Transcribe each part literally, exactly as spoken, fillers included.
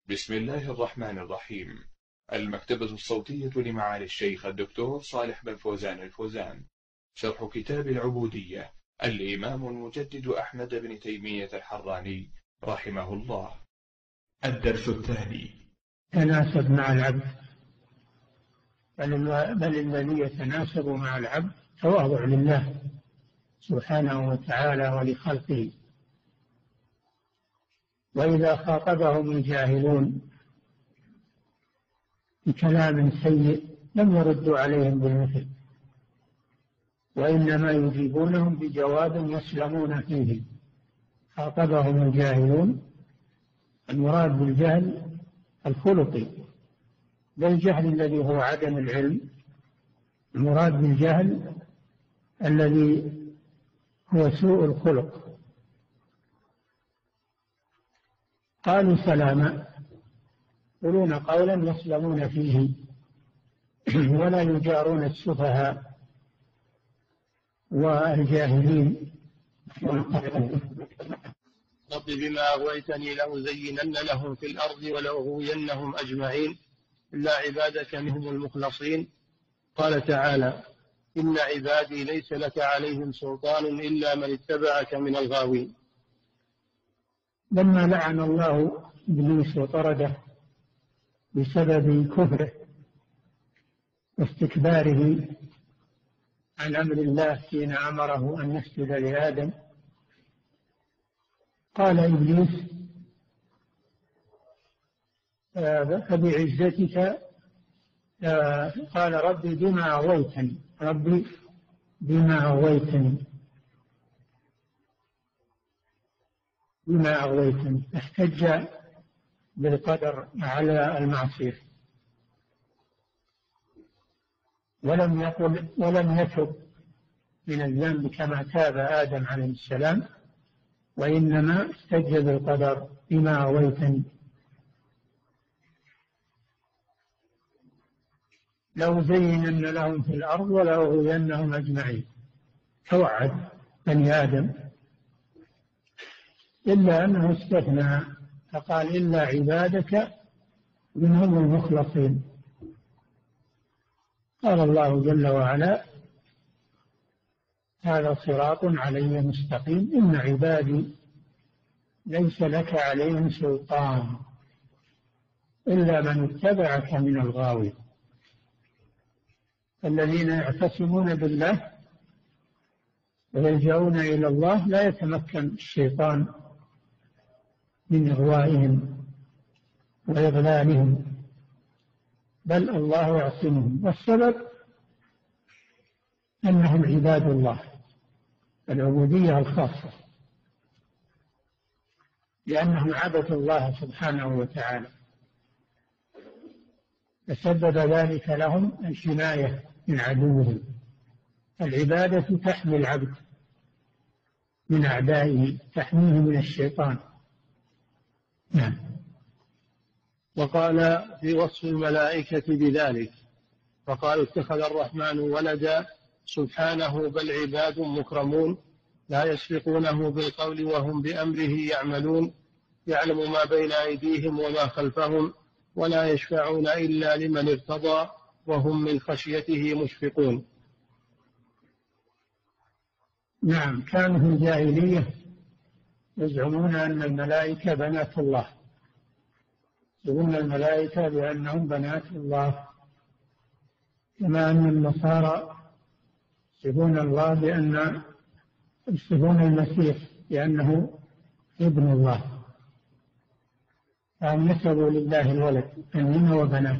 بسم الله الرحمن الرحيم. المكتبة الصوتية لمعالي الشيخ الدكتور صالح بن فوزان الفوزان. شرح كتاب العبودية الإمام المجدد أحمد بن تيمية الحراني رحمه الله. الدرس الثاني. تناسب مع العبد، بل الذي يتناسب مع العبد تواضع لله سبحانه وتعالى ولخلقه. وإذا خاطبهم الجاهلون بكلام سيء لم يردوا عليهم بالمثل، وإنما يجيبونهم بجواب يسلمون فيه. خاطبهم الجاهلون، المراد بالجهل الخلقي، لا الجهل الذي هو عدم العلم، المراد بالجهل الذي هو سوء الخلق. قالوا سلاما، يقولون قولا يسلمون فيه ولا يجارون السفهاء والجاهلين. رب بما أغويتني لأزينن لهم في الأرض ولأغوينهم أجمعين إلا عبادك منهم المخلصين. قال تعالى: إن عبادي ليس لك عليهم سلطان إلا من اتبعك من الغاوين. لما لعن الله إبليس وطرده بسبب كفره واستكباره عن أمر الله حين أمره أن يسجد لآدم، قال إبليس: فبعزتك، قال ربي بما أغويتني ربي بما أغويتني بما أغويتني احتج بالقدر على المعصية، ولم يقل ولم يتب من الذنب كما تاب آدم عليه السلام، وإنما احتج بالقدر بما أغويتني. لو زينن لهم في الأرض ولأغوينهم أجمعين. توعد بني آدم، إلا أنه استثنى فقال: إلا عبادك منهم المخلصين. قال الله جل وعلا: هذا صراط علي مستقيم إن عبادي ليس لك عليهم سلطان إلا من اتبعك من الغاوين. الذين يعتصمون بالله ويلجؤون إلى الله لا يتمكن الشيطان من إغوائهم وإضلالهم، بل الله يعصمهم. والسبب أنهم عباد الله، العبودية الخاصة، لأنهم عبدوا الله سبحانه وتعالى، فسبب ذلك لهم الحماية من عدوهم. العبادة تحمي العبد من أعدائه، تحميه من الشيطان. نعم. وقال في وصف الملائكة بذلك، فقال: اتخذ الرحمن ولدا سبحانه بل عباد مكرمون لا يسبقونه بالقول وهم بأمره يعملون يعلم ما بين أيديهم وما خلفهم ولا يشفعون إلا لمن ارتضى وهم من خشيته مشفقون. نعم، كانوا في الجاهلية يزعمون أن الملائكة بنات الله، يقولون الملائكة بأنهم بنات الله، كما أن النصارى يصفون الله بأن يصفون المسيح بأنه ابن الله، فهم نسبوا لله الولد بنين وبنات.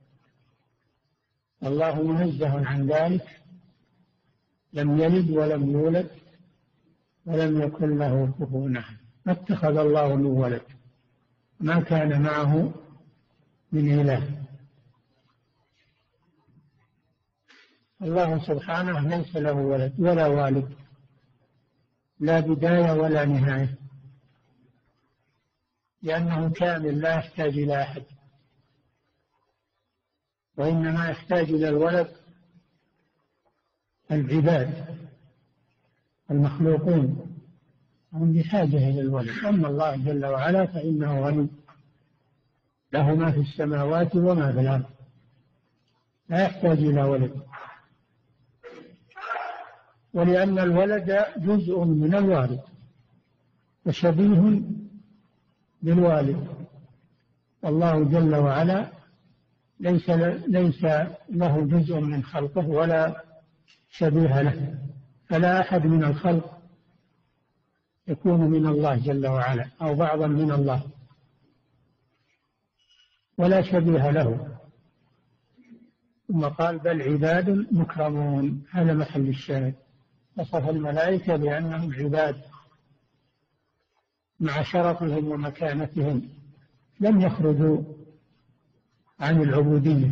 الله منزه عن ذلك، لم يلد ولم يولد ولم يكن له كفوا أحد. ما اتخذ الله من ولد، ما كان معه من إله. الله سبحانه ليس له ولد ولا والد، لا بداية ولا نهاية، لأنه كامل لا يحتاج إلى أحد، وإنما يحتاج إلى الولد العباد المخلوقون، هم بحاجة إلى الولد. أما الله جل وعلا فإنه غني له ما في السماوات وما في الأرض، لا يحتاج إلى ولد. ولأن الولد جزء من الوالد وشبيه بالوالد، والله جل وعلا ليس ليس له جزء من خلقه ولا شبيه له، فلا أحد من الخلق يكون من الله جل وعلا أو بعضا من الله، ولا شبيه له. ثم قال بل عباد مكرمون، هذا محل الشاهد. وصف الملائكة بأنهم عباد مع شرفهم ومكانتهم، لم يخرجوا عن العبودية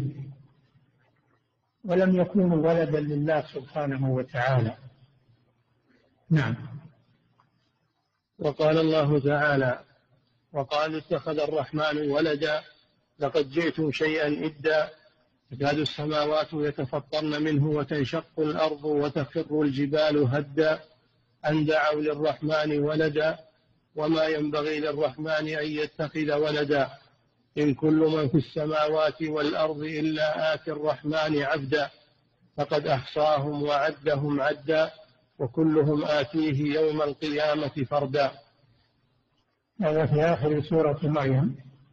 ولم يكونوا ولدا لله سبحانه وتعالى. نعم. وقال الله تعالى وقالوا اتخذ الرحمن ولدا لقد جئتم شيئا إدا تكاد السماوات يتفطرن منه وتنشق الأرض وتخر الجبال هدا أن دعوا للرحمن ولدا وما ينبغي للرحمن أن يتخذ ولدا إن كل من في السماوات والأرض إلا آتي الرحمن عبدا فقد أحصاهم وعدهم عدا وكلهم آتيه يوم القيامة فردا. هذا في آخر سورة مريم.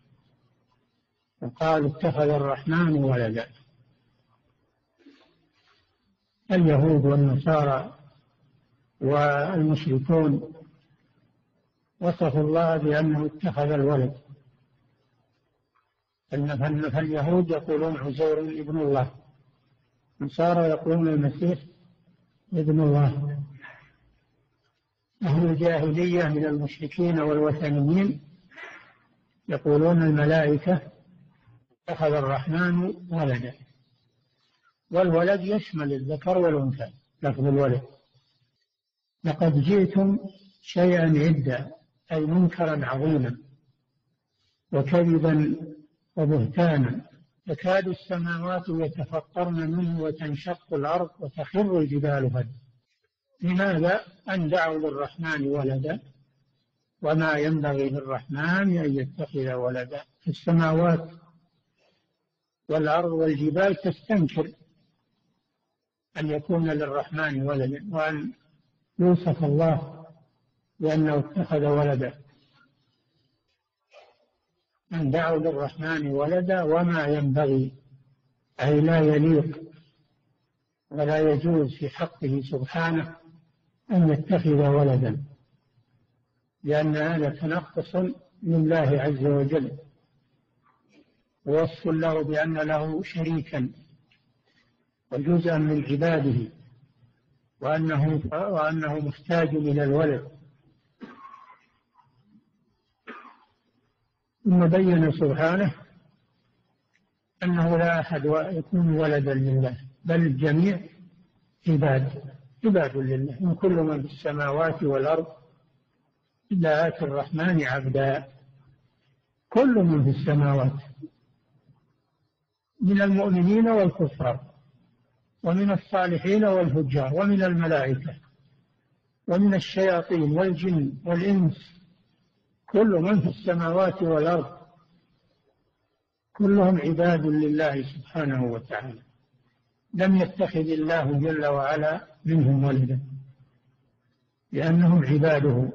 وقال اتخذ الرحمن ولدا. اليهود والنصارى والمشركون وصفوا الله بأنه اتخذ الولد، فاليهود يقولون عزير ابن الله، النصارى يقولون المسيح ابن الله. أهل الجاهلية من المشركين والوثنيين يقولون الملائكة اتخذ الرحمن ولدا، والولد يشمل الذكر والأنثى، لفظ الولد. لقد جئتم شيئا عدا، أي منكرا عظيما وكذبا وبهتانا، تكاد السماوات يتفطرن منه وتنشق الأرض وتخر الجبال هدا. لماذا؟ أن دعوا للرحمن ولدا وما ينبغي للرحمن أن يتخذ ولدا. السماوات والأرض والجبال تستنكر أن يكون للرحمن ولدا وأن يوصف الله بأنه اتخذ ولدا. أن دعوا للرحمن ولدا وما ينبغي، أي لا يليق ولا يجوز في حقه سبحانه أن يتخذ ولدا، لأن هذا تنقص لله عز وجل ووصف له بأن له شريكا وجزءا من عباده وأنه, وأنه محتاج إلى الولد. ثم بين سبحانه أنه لا أحد يكون ولدا لله، بل الجميع عباد عباد لله، إن كل من في السماوات والأرض إلا آتي الرحمن عبدا. كل من في السماوات من المؤمنين والكفار ومن الصالحين والفجار ومن الملائكة ومن الشياطين والجن والإنس، كل من في السماوات والأرض كلهم عباد لله سبحانه وتعالى، لم يتخذ الله جل وعلا منهم ولدا لأنهم عباده،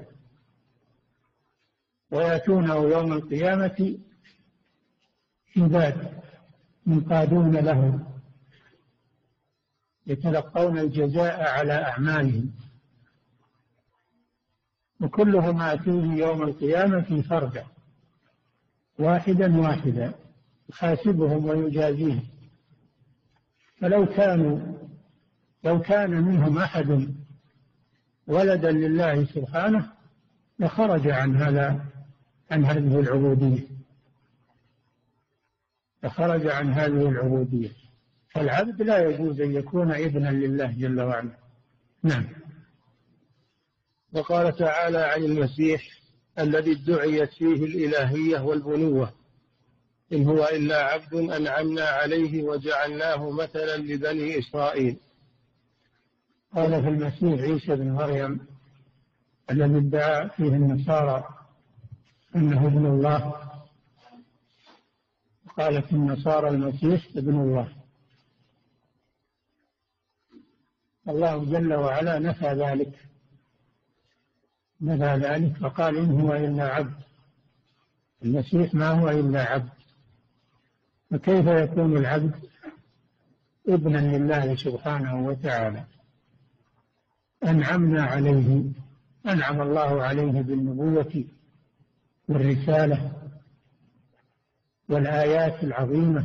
ويأتونه يوم القيامة عباد منقادون له يتلقون الجزاء على أعمالهم، وكلهم آتيه يوم القيامة فردا واحدا واحدا يحاسبهم ويجازيهم. فلو كانوا لو كان منهم أحد ولدا لله سبحانه لخرج عن هذا عن هذه العبودية لخرج عن هذه العبودية فالعبد لا يجوز أن يكون ابنا لله جل وعلا. نعم. وقال تعالى عن المسيح الذي ادعيت فيه الإلهية والبنوة إن هو إلا عبد أنعمنا عليه وجعلناه مثلا لبني إسرائيل. قال في المسيح عيسى بن مريم الذي ادعى فيه النصارى أنه ابن الله قالت النصارى المسيح ابن الله. الله جل وعلا نفى ذلك نفى ذلك فقال إن هو إلا عبد. المسيح ما هو إلا عبد، فكيف يكون العبد ابنا لله سبحانه وتعالى؟ أنعمنا عليه، أنعم الله عليه بالنبوة والرسالة والآيات العظيمة،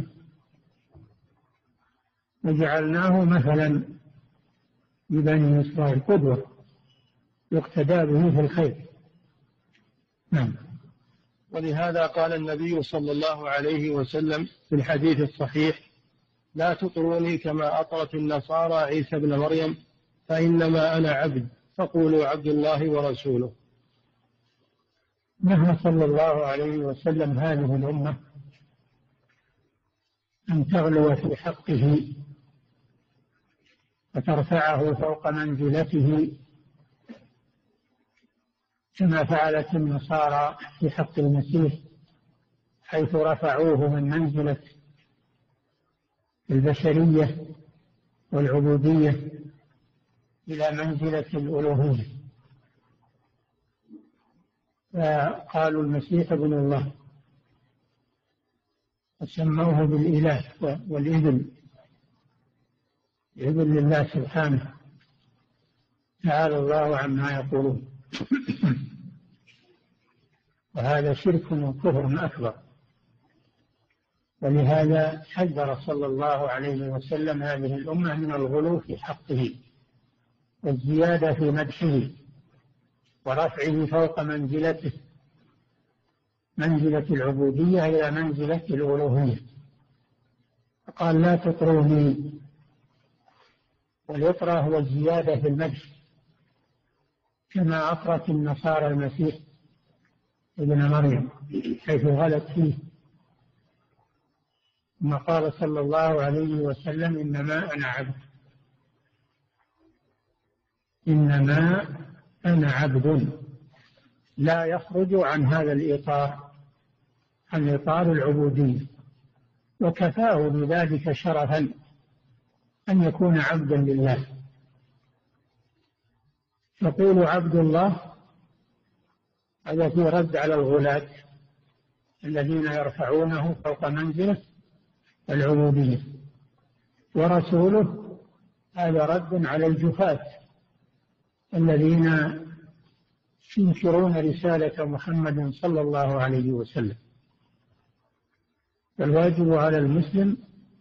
وجعلناه مثلا لبني إسرائيل قدوة يقتدى به في الخير. نعم. ولهذا قال النبي صلى الله عليه وسلم في الحديث الصحيح: لا تطروني كما أطرت النصارى عيسى ابن مريم، فإنما أنا عبد، فقولوا عبد الله ورسوله. نهى صلى الله عليه وسلم هذه الأمة أن تغلو في حقه وترفعه فوق منزلته كما فعلت النصارى في حق المسيح، حيث رفعوه من منزلة البشرية والعبودية إلى منزلة الألوهية، فقالوا المسيح ابن الله وسموه بالإله والابن، ابن لله سبحانه تعالى الله عما يقولون. وهذا شرك وكفر أكبر، ولهذا حذر صلى الله عليه وسلم هذه الأمة من الغلو في حقه والزيادة في مدحه ورفعه فوق منزلته، منزلة العبودية إلى منزلة الألوهية. قال: لا تطروني. والإطرة هو الزيادة في المدح كما أطرت النصارى المسيح ابن مريم حيث غلت فيه، ثم قال صلى الله عليه وسلم: إنما أنا عبد، إنما أنا عبد، لا يخرج عن هذا الإطار، عن إطار العبودية، وكفاه بذلك شرفا أن يكون عبدا لله. يقول عبد الله هذا في رد على الغلاة الذين يرفعونه فوق منزلة العبودية، ورسوله هذا رد على الجفاة الذين ينكرون رسالة محمد صلى الله عليه وسلم. فالواجب على المسلم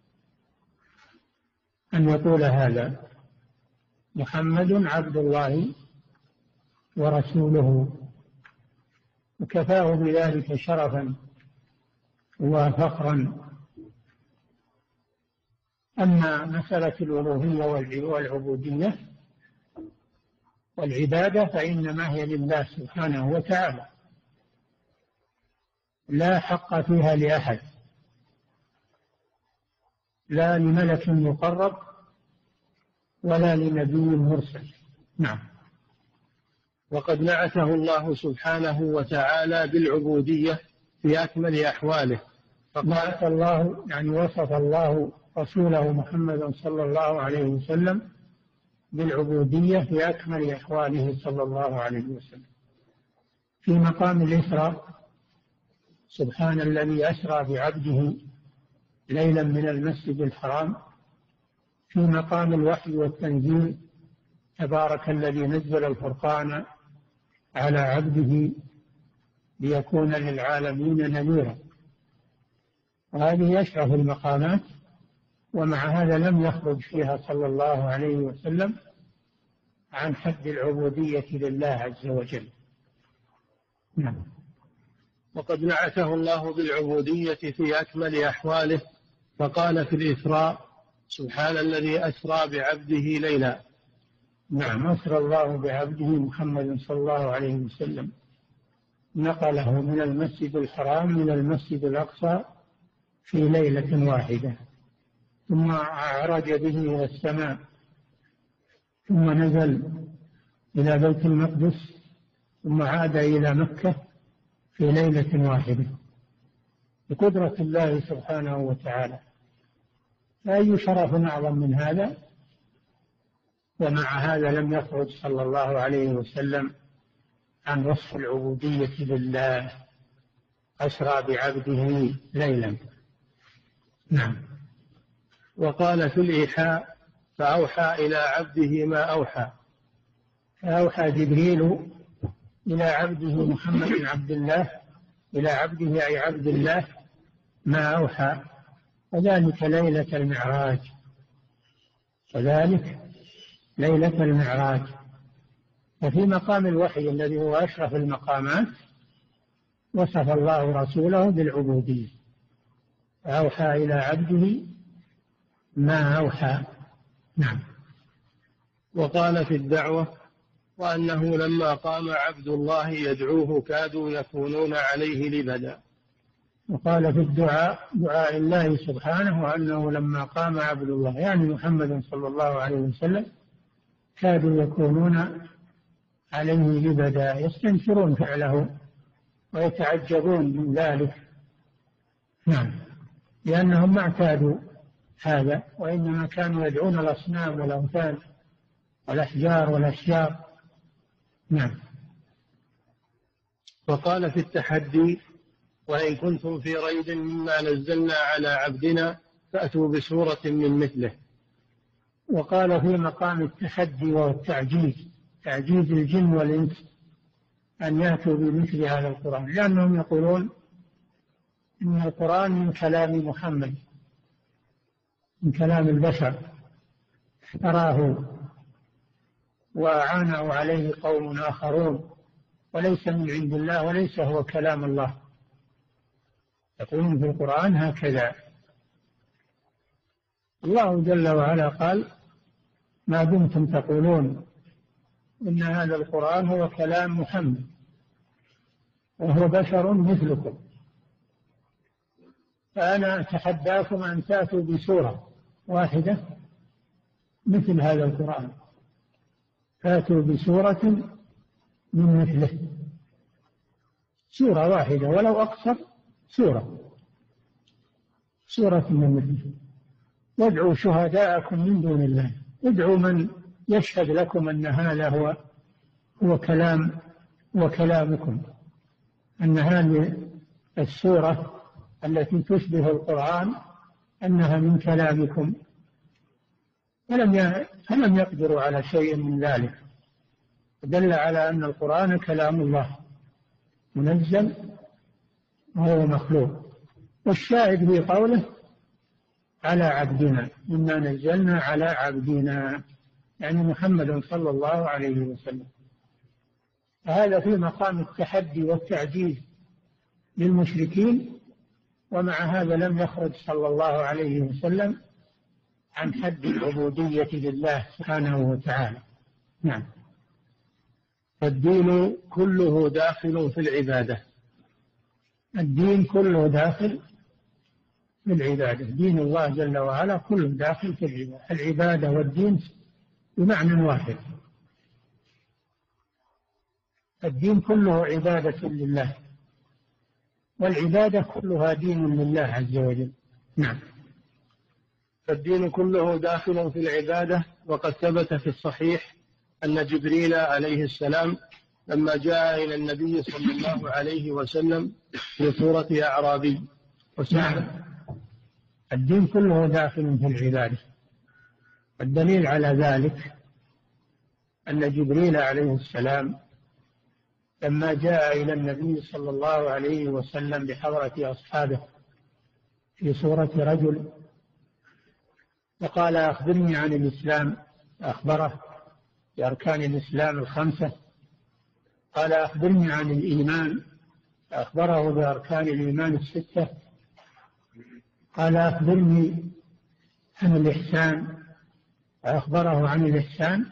أن يقول هذا: محمد عبد الله ورسوله، وكفاه بذلك شرفا وفخرا. أما مسألة الألوهية والعبودية والعبادة فإنما هي لله سبحانه وتعالى، لا حق فيها لأحد، لا لملك مقرب ولا لنبي مرسل. نعم. وقد نعته الله سبحانه وتعالى بالعبودية في أكمل أحواله. نعت الله يعني وصف الله رسوله محمد صلى الله عليه وسلم بالعبودية في أكمل أحواله صلى الله عليه وسلم. في مقام الإسراء: سبحان الذي أسرى بعبده ليلا من المسجد الحرام. في مقام الوحي والتنزيل: تبارك الذي نزل الفرقان على عبده ليكون للعالمين نذيرا. وهذه أشرف المقامات، ومع هذا لم يخرج فيها صلى الله عليه وسلم عن حد العبودية لله عز وجل. نعم. وقد نعته الله بالعبودية في أكمل أحواله، فقال في الإسراء: سبحان الذي أسرى بعبده ليلا. نعم، أسرى الله بعبده محمد صلى الله عليه وسلم، نقله من المسجد الحرام إلى المسجد الأقصى في ليلة واحدة، ثم عرج به إلى السماء، ثم نزل إلى بيت المقدس، ثم عاد إلى مكة في ليلة واحدة. بقدرة الله سبحانه وتعالى. فأي شرف أعظم من هذا؟ ومع هذا لم يخرج صلى الله عليه وسلم عن وصف العبودية لله، أسرى بعبده ليلا. نعم. وقال في الإيحاء: فأوحى إلى عبده ما أوحى. فأوحى جبريل إلى عبده محمد بن عبد الله، إلى عبده أي عبد الله، ما أوحى، وذلك ليلة المعراج، وذلك ليلة المعراج. وفي مقام الوحي الذي هو أشرف المقامات وصف الله رسوله بالعبودية، فأوحى إلى عبده ما أوحى. نعم. وقال في الدعوة: وأنه لما قام عبد الله يدعوه كادوا يكونون عليه لبدا. وقال في الدعاء، دعاء الله سبحانه، وأنه لما قام عبد الله يعني محمد صلى الله عليه وسلم كادوا يكونون عليه لبدا، يستنكرون فعله ويتعجبون من ذلك. نعم. لأنهم ما اعتادوا هذا، وإنما كانوا يدعون الأصنام والأوثان والأحجار والأشجار. نعم. وقال في التحدي: وإن كنتم في ريب مما نزلنا على عبدنا فأتوا بسورة من مثله. وقال في مقام التحدي والتعجيز، تعجيز الجن والإنس أن يأتوا بمثل هذا القرآن، لأنهم يقولون إن القرآن من كلام محمد، من كلام البشر، افتراه وأعانوا عليه قوم آخرون، وليس من عند الله، وليس هو كلام الله. يقولون في القرآن هكذا. الله جل وعلا قال: ما دمتم تقولون إن هذا القرآن هو كلام محمد وهو بشر مثلكم، فأنا أتحداكم أن تأتوا بسورة واحدة مثل هذا القرآن، فأتوا بسورة من مثله، سورة واحدة ولو أقصر، سورة سورة من مثله. وادعوا شهداءكم من دون الله، ادعوا من يشهد لكم أن هذا هو هو كلام هو كلامكم، أن هذه السورة التي تشبه القرآن أنها من كلامكم، فلم فلم يقدروا على شيء من ذلك، دل على أن القرآن كلام الله منزل وهو مخلوق. والشاهد في قوله: على عبدنا، إنا نزلنا على عبدنا، يعني محمد صلى الله عليه وسلم. فهذا في مقام التحدي والتعجيز للمشركين، ومع هذا لم يخرج صلى الله عليه وسلم عن حد العبودية لله سبحانه وتعالى. نعم. فالدين كله داخل في العبادة. الدين كله داخل في العبادة، دين الله جل وعلا كله داخل في العبادة. العبادة والدين بمعنى واحد، الدين كله عبادة لله، والعبادة كلها دين لله عز وجل. نعم. فالدين كله داخل في العبادة. وقد ثبت في الصحيح أن جبريل عليه السلام لما جاء إلى النبي صلى الله عليه وسلم في صورة أعرابي نعم. الدين كله داخل في العبادة. الدليل على ذلك أن جبريل عليه السلام لما جاء إلى النبي صلى الله عليه وسلم بحضرة أصحابه في صورة رجل فقال: أخبرني عن الإسلام، أخبره بأركان الإسلام الخمسة. قال: أخبرني عن الإيمان، أخبره بأركان الإيمان الستة. قال: أخبرني عن الإحسان، أخبره عن الإحسان.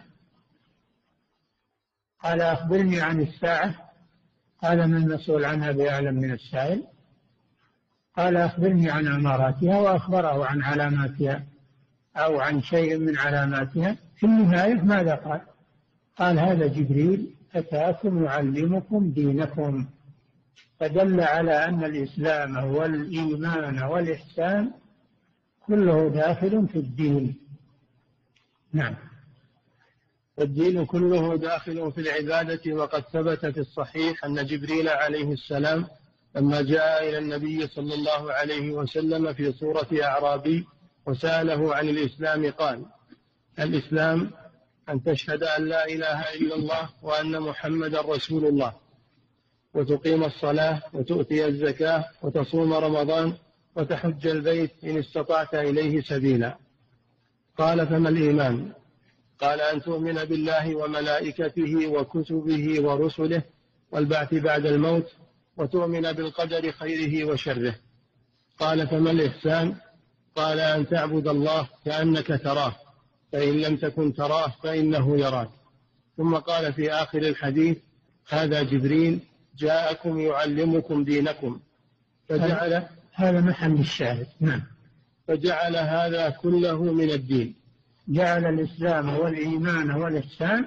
قال: أخبرني عن الساعة. قال: من المسؤول عنها بأعلم من السائل. قال: أخبرني عن أماراتها، وأخبره عن علاماتها أو عن شيء من علاماتها. في النهاية ماذا قال؟ قال: هذا جبريل أتاكم يعلمكم دينكم. فدل على أن الإسلام والإيمان والإحسان كله داخل في الدين. نعم. الدين كله داخل في العبادة. وقد ثبت في الصحيح أن جبريل عليه السلام لما جاء إلى النبي صلى الله عليه وسلم في صورة أعرابي وسأله عن الإسلام قال: الإسلام أن تشهد أن لا إله إلا الله وأن محمدا رسول الله، وتقيم الصلاة، وتؤتي الزكاة، وتصوم رمضان، وتحج البيت إن استطعت إليه سبيلا. قال: فما الإيمان؟ قال: أن تؤمن بالله وملائكته وكتبه ورسله والبعث بعد الموت، وتؤمن بالقدر خيره وشره. قال: فما الإحسان؟ قال: أن تعبد الله كأنك تراه، فإن لم تكن تراه فإنه يراك. ثم قال في آخر الحديث: هذا جبريل جاءكم يعلمكم دينكم. فجعل هذا محل الشاهد. نعم. فجعل هذا كله من الدين. جعل الإسلام والإيمان والإحسان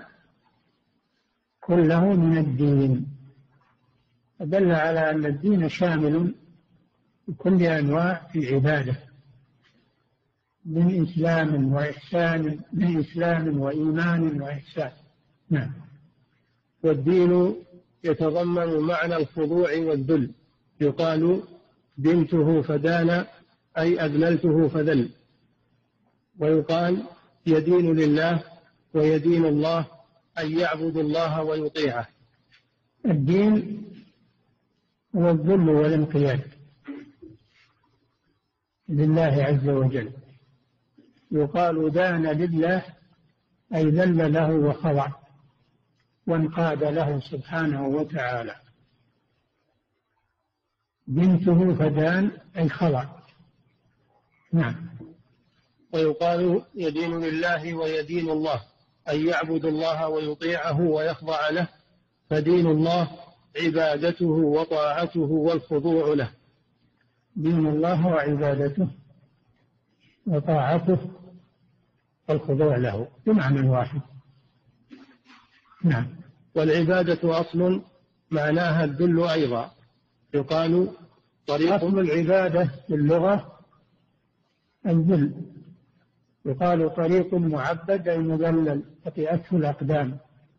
كله من الدين، فدل على أن الدين شامل بكل أنواع العبادة، من إسلام وإحسان، من إسلام وإيمان وإحسان. نعم. والدين يتضمن معنى الخضوع والذل. يقال: دنته فدان، أي أذللته فذل. ويقال: يدين لله ويدين الله، أي يعبد الله ويطيعه. الدين هو الذل والانقياد لله عز وجل. يقال: دان لله، أي ذل له وخضع وانقاد له سبحانه وتعالى. بنته فدان، أي خضع. نعم. ويقال: يدين لله ويدين الله، أي يعبد الله ويطيعه ويخضع له. فدين الله عبادته وطاعته والخضوع له. دين الله وعبادته وطاعته والخضوع له بمعنى واحد. نعم. والعبادة أصل معناها الذل أيضا. يقال: طريق أصل العبادة في اللغة الذل. يقال: طريق معبد، أي مذلل تطئته الأقدام.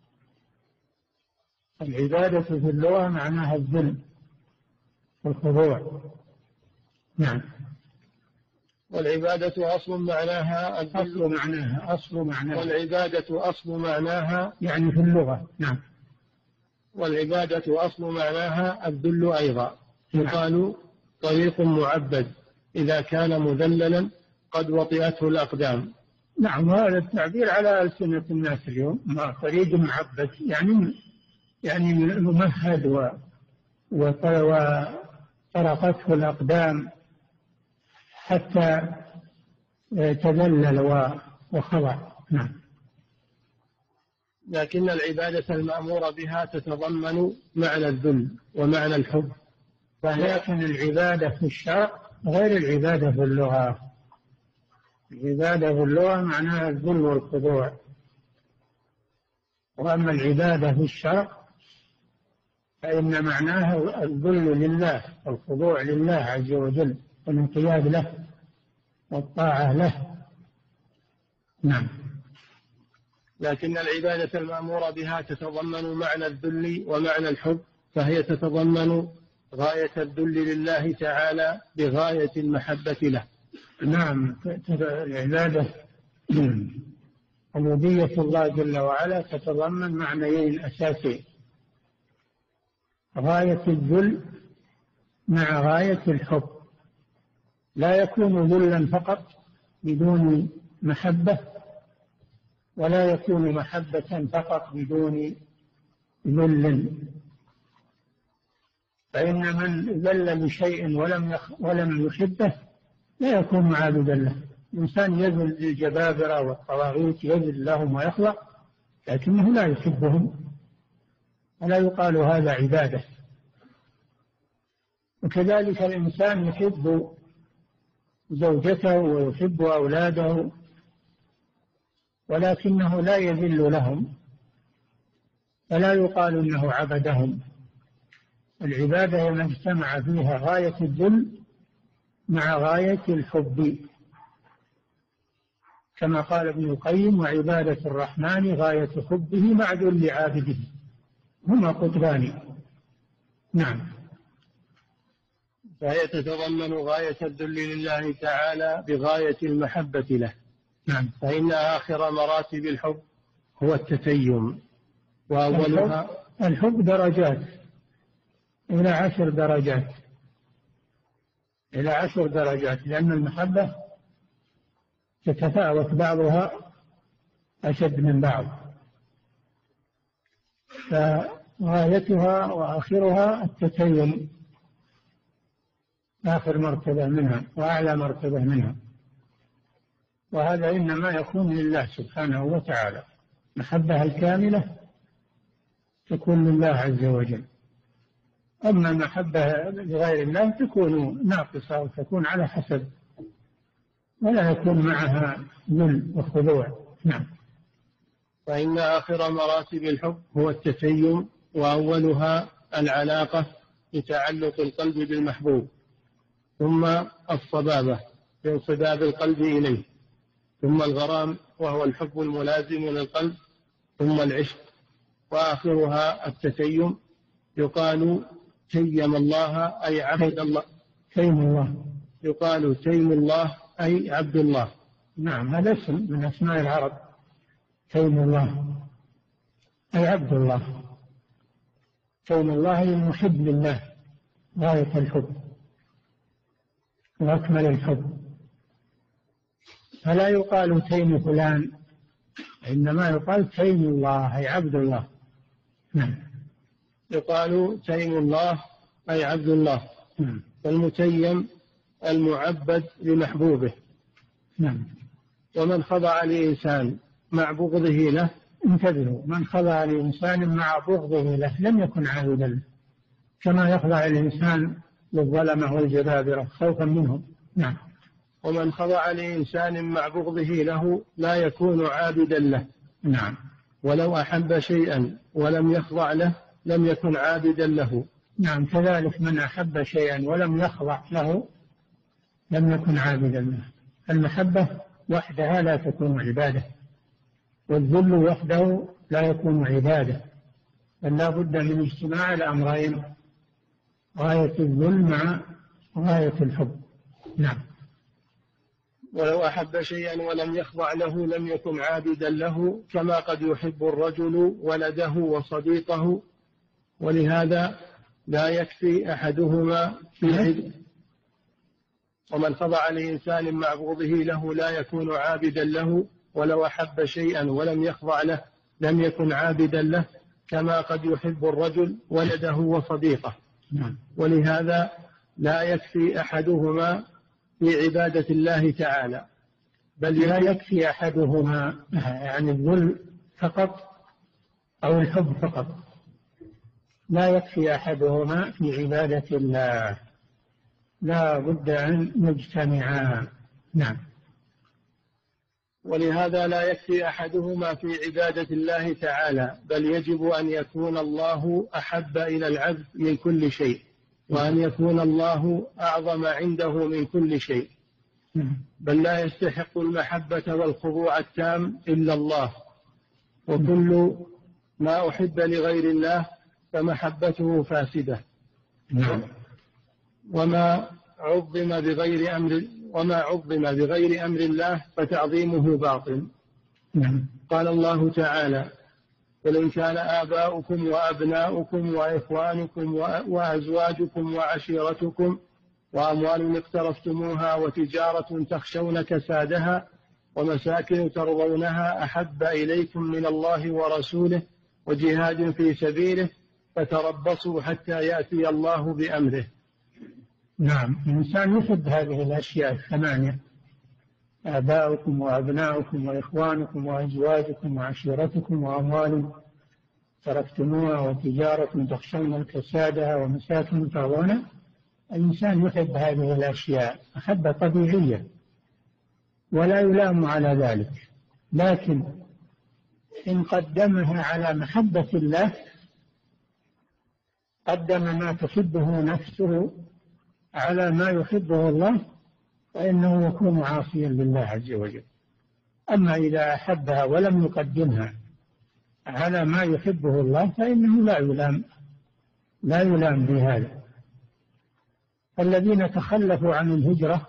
العبادة في اللغة معناها الذل والخضوع. نعم. والعبادة أصل معناها الذل. أصل معناها أصل معناها والعبادة أصل معناها يعني في اللغة. نعم. والعبادة أصل معناها الذل أيضا. يقال: طريق معبد إذا كان مذللا قد وطئته الأقدام. نعم. هذا التعبير على ألسنة الناس اليوم. طريق معبد يعني يعني ممهد و وطرقته الأقدام حتى تذلل وخضع. نعم. لكن العبادة المأمور بها تتضمن معنى الذل ومعنى الحب. لكن العبادة في الشرع غير العبادة في اللغة. العبادة في اللغة معناها الذل والخضوع، وأما العبادة في الشرع فإن معناها الذل لله والخضوع لله عز وجل والانقياد له والطاعة له. نعم. لكن العبادة المأمورة بها تتضمن معنى الذل ومعنى الحب، فهي تتضمن غاية الذل لله تعالى بغاية المحبة له. نعم. العبادة عبودية الله جل وعلا تتضمن معنيين أساسيين: غاية الذل مع غاية الحب. لا يكون ذلا فقط بدون محبة، ولا يكون محبة فقط بدون ذل. فإن من ذل لشيء ولم يخ ولم يحبه لا يكون معابدا له. الإنسان يذل للجبابرة والطواغيت، يذل لهم ويخضع، لكنه لا يحبهم، ولا يقال هذا عبادة. وكذلك الإنسان يحب زوجته ويحب أولاده، ولكنه لا يذل لهم، فلا يقال إنه عبدهم، العبادة ما اجتمع فيها غاية الذل مع غاية الحب، كما قال ابن القيم: وعبادة الرحمن غاية حبه مع ذل عابده، هما قطبان. نعم. فهي تتضمن غاية الذل لله تعالى بغاية المحبة له. نعم. فإن آخر مراتب الحب هو التتيم، وأولها الحب درجات إلى عشر درجات إلى عشر درجات لأن المحبة تتفاوت، بعضها أشد من بعض، فغايتها وآخرها التتيم، آخر مرتبة منها وأعلى مرتبة منها، وهذا إنما يكون لله سبحانه وتعالى. محبة الكاملة تكون لله عز وجل، أما المحبة لغير الله تكون ناقصة وتكون على حسب، ولا يكون معها ذل وخضوع. نعم. فإن آخر مراتب الحب هو التتيم، وأولها العلاقة بتعلق القلب بالمحبوب، ثم الصبابة بانصباب القلب إليه، ثم الغرام وهو الحب الملازم للقلب، ثم العشق، وآخرها التتيم. يقال تيم الله أي عبد الله. تيم الله يقال تيم الله أي عبد الله. نعم، هذا اسم من أسماء العرب، تيم الله أي عبد الله. تيم الله المحب لله غاية الحب وأكمل الحب، فلا يقال تيم فلان، إنما يقال تيم الله أي عبد الله. نعم. يقال تيم الله أي عبد الله. نعم. والمتيم المعبد لمحبوبه. نعم. ومن خضع لإنسان مع بغضه له، انتبهوا، من خضع لإنسان مع بغضه له لم يكن عابدا له، كما يخضع الإنسان للظلمة والجبابرة خوفا منهم. نعم. ومن خضع لإنسان مع بغضه له لا يكون عابدا له. نعم. ولو أحب شيئا ولم يخضع له لم يكن عابدا له. نعم، كذلك من أحب شيئا ولم يخضع له لم يكن عابدا له. المحبة وحدها لا تكون عبادة، والذل وحده لا يكون عبادة، بل لا بد من اجتماع الأمرين، غاية الذل مع غاية الحب. نعم. ولو أحب شيئا ولم يخضع له لم يكن عابدا له، كما قد يحب الرجل ولده وصديقه، ولهذا لا يكفي أحدهما في عد. ومن خضع لإنسان مع بغضه له لا يكون عابدا له، ولو أحب شيئا ولم يخضع له لم يكن عابدا له، كما قد يحب الرجل ولده وصديقه. نعم. ولهذا لا يكفي أحدهما في عبادة الله تعالى، بل لا يكفي أحدهما، يعني الذل فقط أو الحب فقط، لا يكفي أحدهما في عبادة الله، لا بد أن يجتمعا. نعم. ولهذا لا يكفي أحدهما في عبادة الله تعالى، بل يجب أن يكون الله أحب إلى العبد من كل شيء، وأن يكون الله أعظم عنده من كل شيء، بل لا يستحق المحبة والخضوع التام إلا الله، وكل ما أحب لغير الله فمحبته فاسدة. نعم. وما عظم بغير أمر وما عظم بغير أمر الله فتعظيمه باطل. نعم. قال الله تعالى: قل إن كان آباؤكم وأبناؤكم وإخوانكم وأزواجكم وعشيرتكم وأموال اقترفتموها وتجارة تخشون كسادها ومساكن ترضونها أحب إليكم من الله ورسوله وجهاد في سبيله فتربصوا حتى يأتي الله بأمره. نعم. الإنسان يحب هذه الأشياء الثمانية: آباؤكم وأبناؤكم وإخوانكم وأزواجكم وعشيرتكم وأموال تركتموها وتجارة تخشون كسادها ومساكن ترضونها. الإنسان يحب هذه الأشياء محبة طبيعية ولا يلام على ذلك، لكن إن قدمها على محبة الله قدم ما تحبه نفسه على ما يحبه الله فإنه يكون عاصيا لله عز وجل. أما إذا أحبها ولم يقدمها على ما يحبه الله فإنه لا يلام لا يلام بهذا. الذين تخلفوا عن الهجرة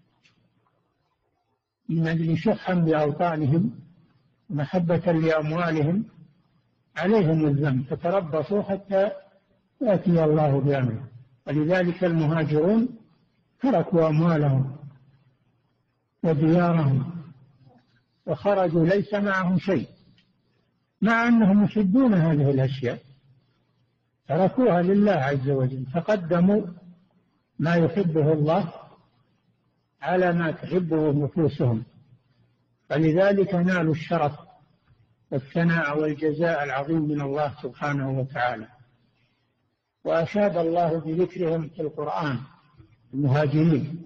من أجل شحا بأوطانهم محبة لأموالهم عليهم الذنب، فتربصوا حتى يأتي الله بأمره. ولذلك المهاجرون تركوا أموالهم وديارهم وخرجوا ليس معهم شيء، مع أنهم يحبون هذه الأشياء، تركوها لله عز وجل، فقدموا ما يحبه الله على ما تحبه نفوسهم، فلذلك نالوا الشرف والثناء والجزاء العظيم من الله سبحانه وتعالى. وأشاد الله بذكرهم في القرآن المهاجرين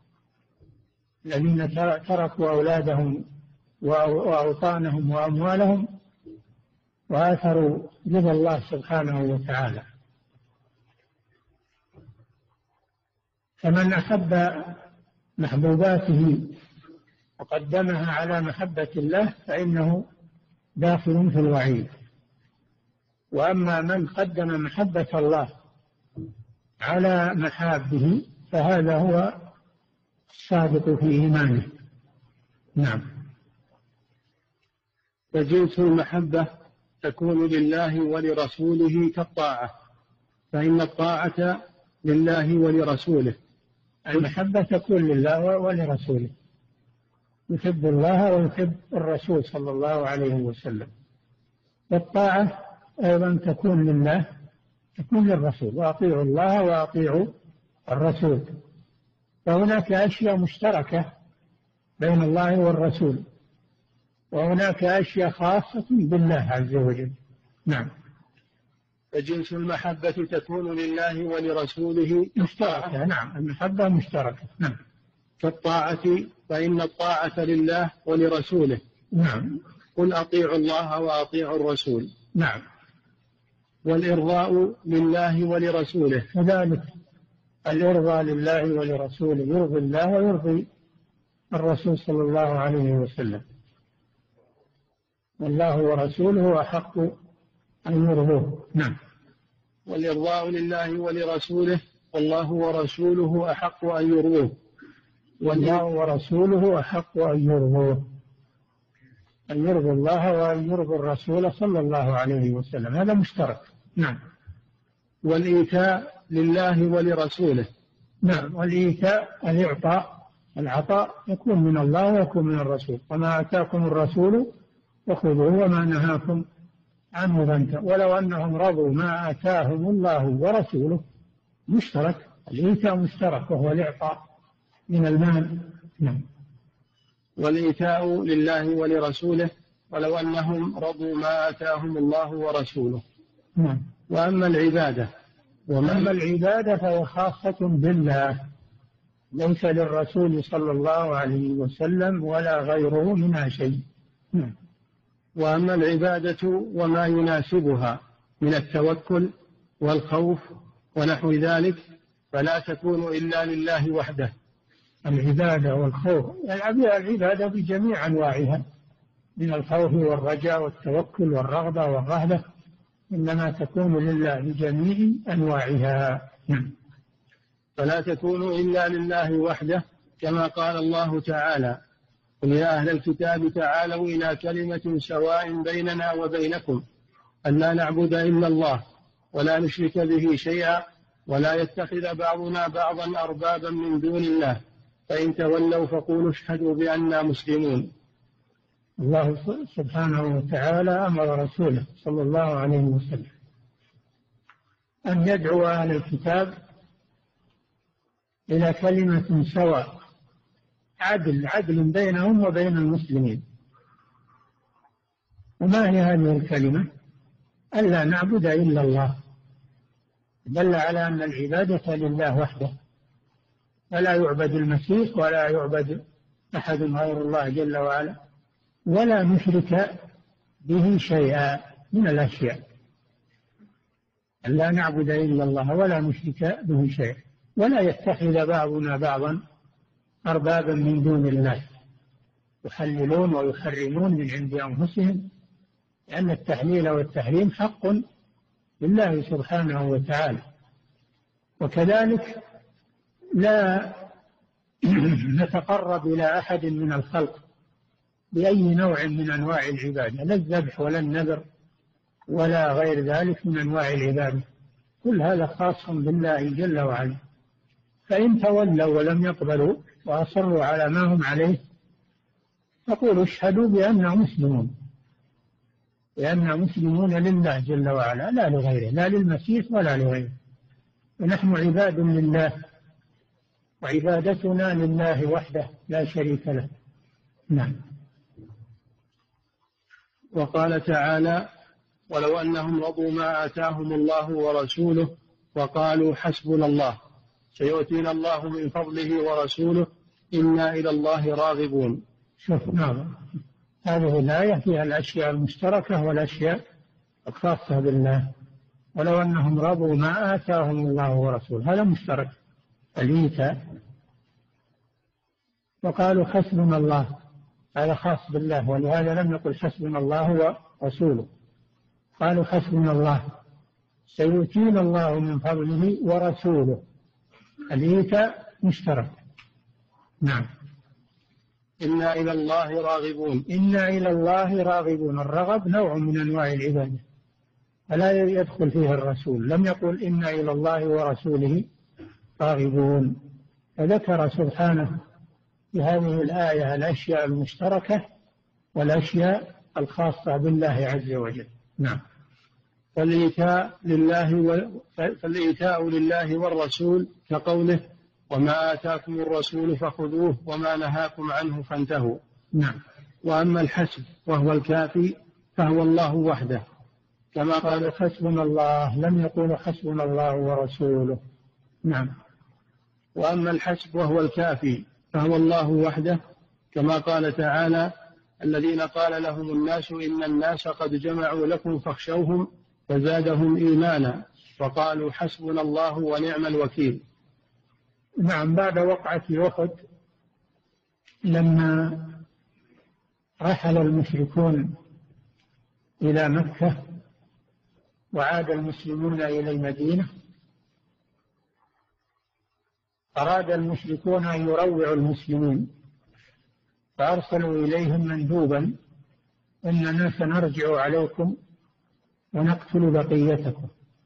الذين تركوا أولادهم وأوطانهم وأموالهم وآثروا رضا الله سبحانه وتعالى. فمن أحب محبوباته وقدمها على محبة الله فإنه داخل في الوعيد. وأما من قدم محبة الله على محابه فهذا هو الصادق في إيمانه. نعم. فجنس المحبة تكون لله ولرسوله كالطاعة، فإن الطاعة لله ولرسوله. المحبة تكون لله ولرسوله، يحب الله ويحب الرسول صلى الله عليه وسلم. والطاعة أيضا تكون لله تكون للرسول، وأطيعوا الله وأطيعوا الرسول. فهناك أشياء مشتركة بين الله والرسول، وهناك أشياء خاصة بالله عز وجل. نعم. فجنس المحبة تكون لله ولرسوله مشتركة. نعم، المحبة مشتركة. نعم. كالطاعة، فإن الطاعة لله ولرسوله. نعم. قل أطيعوا الله وأطيعوا الرسول. نعم. والإرضاء لله ولرسوله كذلك، الإرضاء لله ولرسوله، يرضي الله ويرضي الرسول صلى الله عليه وسلم، والله ورسوله أحق أن يرضوه. نعم. والإرضاء لله ولرسوله والله ورسوله أحق أن يرضوه. والله ورسوله أحق أن يرضوه، أن يرضي الله وأن يرضي الرسول صلى الله عليه وسلم، هذا مشترك. نعم. والإيتاء لله ولرسوله. نعم. والإيتاء الإعطاء، العطاء يكون من الله ويكون من الرسول. وما آتاكم الرسول فخذوه وما نهاكم عنه فانتهوا. ولو أنهم رضوا ما آتاهم الله ورسوله مشترك، الإيتاء مشترك وهو الإعطاء من المال. نعم. والإيتاء لله ولرسوله ولو أنهم رضوا ما آتاهم الله ورسوله. نعم. وأما العبادة وأما العبادة فهي خاصة بالله، ليس للرسول صلى الله عليه وسلم ولا غيره منها شيء. نعم. وأما العبادة وما يناسبها من التوكل والخوف ونحو ذلك فلا تكون إلا لله وحده. العبادة والخوف، العبادة بجميع أنواعها من الخوف والرجاء والتوكل والرغبة والرهبة، إنما تكون لله بجميع أنواعها. فلا تكون إلا لله وحده، كما قال الله تعالى: قل يا أهل الكتاب تعالوا إلى كلمة سواء بيننا وبينكم ألا نعبد إلا الله ولا نشرك به شيئا ولا يتخذ بعضنا بعضا أربابا من دون الله فإن تولوا فقولوا اشهدوا بأننا مسلمون. الله سبحانه وتعالى أمر رسوله صلى الله عليه وسلم أن يدعو أهل الكتاب إلى كلمة سواء، عدل عدل بينهم وبين المسلمين. وما هي هذه الكلمة؟ ألا نعبد إلا الله، دل على أن العبادة لله وحده، فلا يعبد المسيح ولا يعبد أحد غير الله جل وعلا، ولا نشرك به شيئا من الأشياء. أن لا نعبد إلا الله ولا نشرك به شيئا، ولا يتخذ بعضنا بعضا أربابا من دون الله يحللون ويحرمون من عند أنفسهم، لأن التحليل والتحريم حق لله سبحانه وتعالى. وكذلك لا نتقرب إلى أحد من الخلق بأي نوع من أنواع العبادة، لا الذبح ولا النذر ولا غير ذلك من أنواع العبادة، كل هذا خاص بالله جل وعلا. فإن تولوا ولم يقبلوا وأصروا على ما هم عليه فقولوا اشهدوا بأننا مسلمون، بأننا مسلمون لله جل وعلا لا لغيره، لا للمسيح ولا لغيره، ونحن عباد لله وعبادتنا لله وحده لا شريك له. نعم. وقال تعالى: ولو أنهم رضوا ما آتاهم الله ورسوله وقالوا حسبنا الله سيؤتينا الله من فضله ورسوله إنا إلى الله راغبون. شوف، نعم، هذه الآية فيها الأشياء المشتركة والأشياء الخاصة بالله. ولو أنهم رضوا ما آتاهم الله ورسوله، هذا مشترك الإيتاء. وقالوا حسبنا الله، هذا خاص بالله، ولهذا لم نقل حسبنا الله ورسوله، قالوا حسبنا الله سيؤتينا الله من فضله ورسوله، الإيتاء مشترك. نعم. إنا إلى الله راغبون. إنا إلى الله راغبون، الرغب نوع من أنواع العبادة فلا يدخل فيه الرسول، لم يقل إنا إلى الله ورسوله راغبون. فذكر سبحانه في هذه الآية الأشياء المشتركة والأشياء الخاصة بالله عز وجل. نعم. فالإيتاء لله و... فالإيتاء لله والرسول كقوله: وما آتاكم الرسول فخذوه وما نهاكم عنه فانتهوا. نعم. وأما الحسب وهو الكافي فهو الله وحده، كما قال: حسبنا الله، لم يقولوا حسبنا الله ورسوله. نعم. وأما الحسب وهو الكافي فهو الله وحده، كما قال تعالى: الذين قال لهم الناس إن الناس قد جمعوا لكم فاخشوهم فزادهم إيمانا وقالوا حسبنا الله ونعم الوكيل. نعم. بعد وقعة أحد لما رحل المشركون إلى مكة وعاد المسلمون إلى المدينة، أراد المشركون أن يروعوا المسلمين فأرسلوا إليهم مندوبا: إننا سنرجع عليكم ونقتل بقيتكم.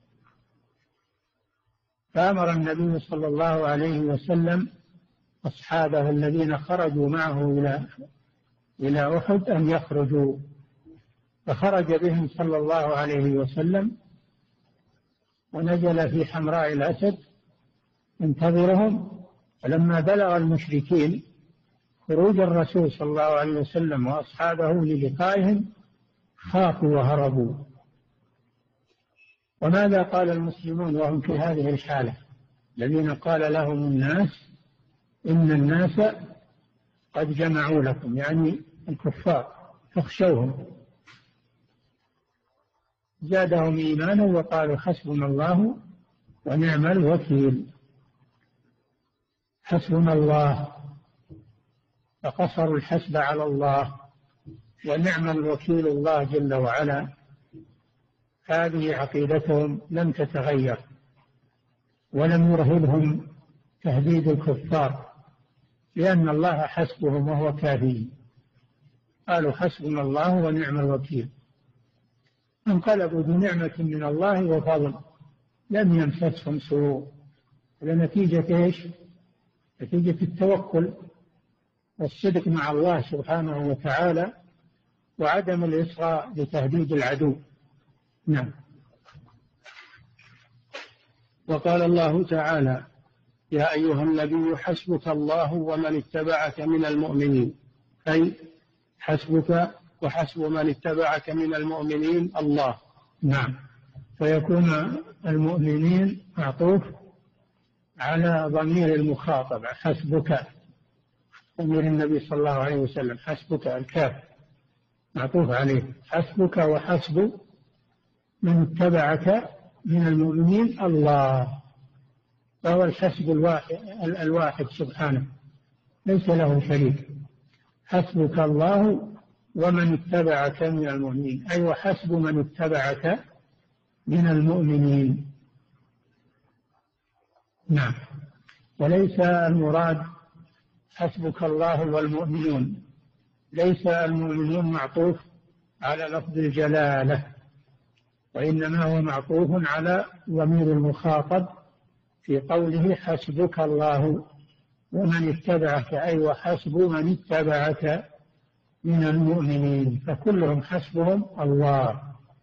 فأمر النبي صلى الله عليه وسلم أصحابه الذين خرجوا معه إلى إلى أحد أن يخرجوا، فخرج بهم صلى الله عليه وسلم ونزل في حمراء الأسد ينتظرهم. فلما بلغ المشركين خروج الرسول صلى الله عليه وسلم وأصحابه للقائهم خافوا وهربوا. وماذا قال المسلمون وهم في هذه الحالة؟ الذين قال لهم الناس إن الناس قد جمعوا لكم، يعني الكفار، فاخشوهم. زادهم إيمانا وقالوا حسبنا الله ونعم الوكيل. حسبنا الله، فقصروا الحسب على الله، ونعم الوكيل الله جل وعلا. هذه عقيدتهم لم تتغير، ولم يرهبهم تهديد الكفار، لأن الله حسبهم وهو كافي. قالوا حسبنا الله ونعم الوكيل، انقلبوا بنعمة من الله وفضل، لم يمسسهم سوء. لنتيجة إيش؟ نتيجة التوكل والصدق مع الله سبحانه وتعالى وعدم الإصغاء لتهديد العدو. نعم. وقال الله تعالى: يا أيها النبي حسبك الله ومن اتبعك من المؤمنين، أي حسبك وحسب من اتبعك من المؤمنين الله. نعم. فيكون المؤمنين معطوف على ضمير المخاطب، حسبك ضمير النبي صلى الله عليه وسلم، حسبك الكاف معطوف عليه، حسبك وحسب من اتبعك من المؤمنين الله، فهو الحسب الواحد, الواحد سبحانه ليس له شريك. حسبك الله ومن اتبعك من المؤمنين، أي وحسب من اتبعك من المؤمنين. نعم. وليس المراد حسبك الله والمؤمنون، ليس المؤمنون معطوف على لفظ الجلالة، وإنما هو معطوف على ضمير المخاطب في قوله حسبك الله ومن اتبعك، أي وحسب من اتبعك من المؤمنين، فكلهم حسبهم الله.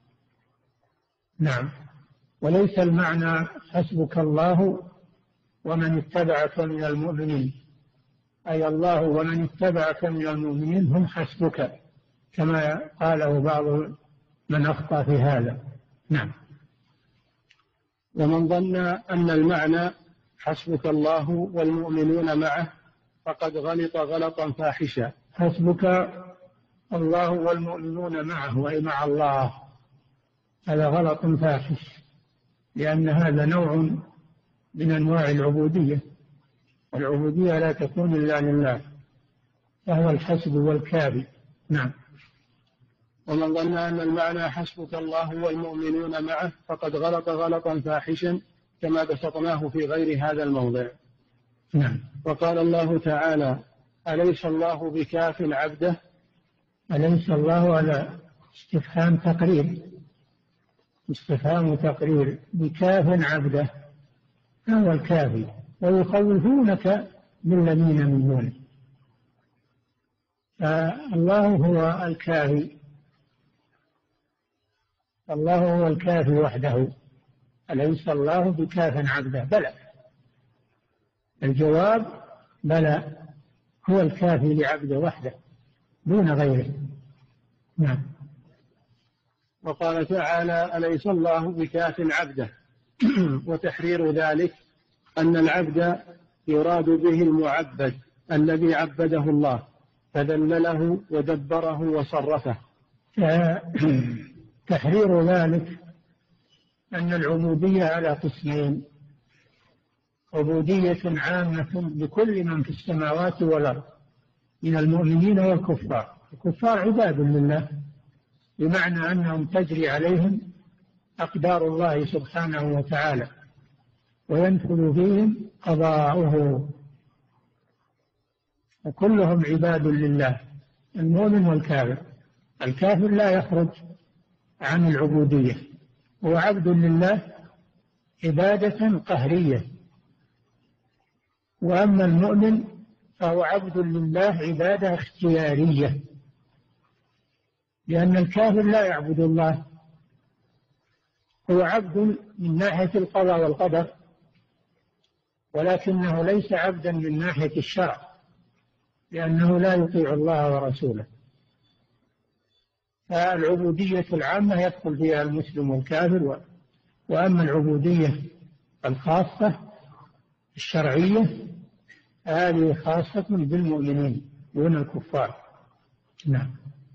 نعم. وليس المعنى حسبك الله ومن اتبعك من المؤمنين، أي الله ومن اتبعك من المؤمنين هم حسبك، كما قاله بعض من أخطأ في هذا. نعم. ومن ظن أن المعنى حسبك الله والمؤمنون معه فقد غلط غلطا فاحشا. حسبك الله والمؤمنون معه، أي مع الله، هذا غلط فاحش، لأن هذا نوع من أنواع العبودية، والعبودية لا تكون إلا لله، فهو الحسب والكافي. نعم. ومن ظن أن المعنى حسبك الله والمؤمنون معه فقد غلط غلطا فاحشا كما بسطناه في غير هذا الموضع. نعم. وقال الله تعالى أليس الله بكاف عبده. أليس الله على استفهام تقرير، استفهام تقرير، بكاف عبده، هو الكافي، ويخوفونك بالذين من دونه، فالله هو الكافي، الله هو الكافي وحده. أليس الله بكاف عبده؟ بلى، الجواب بلى، هو الكافي لعبده وحده دون غيره. نعم. وقال تعالى أليس الله بكاف عبده، وتحرير ذلك أن العبد يراد به المعبد الذي عبده الله فذلله ودبره وصرفه. تحرير ذلك أن العبودية على قسمين: عبودية عامة لكل من في السماوات والأرض من المؤمنين والكفار. الكفار عباد لله، بمعنى أنهم تجري عليهم أقدار الله سبحانه وتعالى وينفذ فيهم قضاؤه، وكلهم عباد لله، المؤمن والكافر. الكافر لا يخرج عن العبودية، هو عبد لله عبادة قهرية، وأما المؤمن فهو عبد لله عبادة اختيارية، لأن الكافر لا يعبد الله، هو عبد من ناحية القضاء والقدر، ولكنه ليس عبدا من ناحية الشرع، لأنه لا يطيع الله ورسوله. فالعبودية العامة يدخل فيها المسلم والكافر، وأما العبودية الخاصة الشرعية هذه خاصة بالمؤمنين دون الكفار. نعم.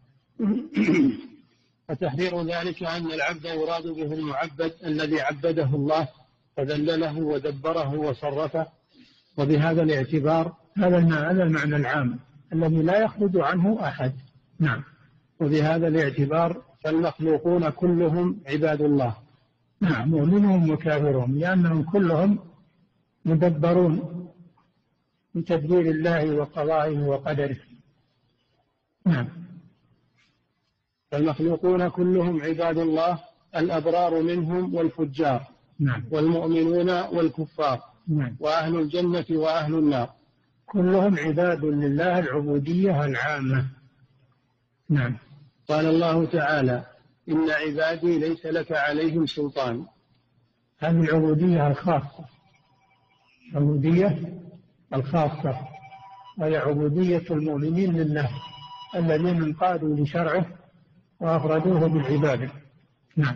وتحرير ذلك أن العبد يراد به المعبد الذي عبده الله فذلله ودبره وصرفه، وبهذا الاعتبار هذا المعنى العام الذي لا يخرج عنه أحد. نعم. وبهذا الاعتبار فالمخلوقون كلهم عباد الله. نعم، مؤمنهم وكافرهم، لأنهم كلهم مدبرون بتدبير الله وقضائه وقدره. نعم. فالمخلوقون كلهم عباد الله، الأبرار منهم والفجار. نعم. والمؤمنون والكفار. نعم. وأهل الجنة وأهل النار، كلهم عباد لله العبودية العامة. نعم. قال الله تعالى إن عبادي ليس لك عليهم سلطان. هذه العبودية الخاصة، العبودية الخاصة وهي عبودية المؤمنين لله الذين انقادوا لشرعه وأفردوه بالعبادة. نعم.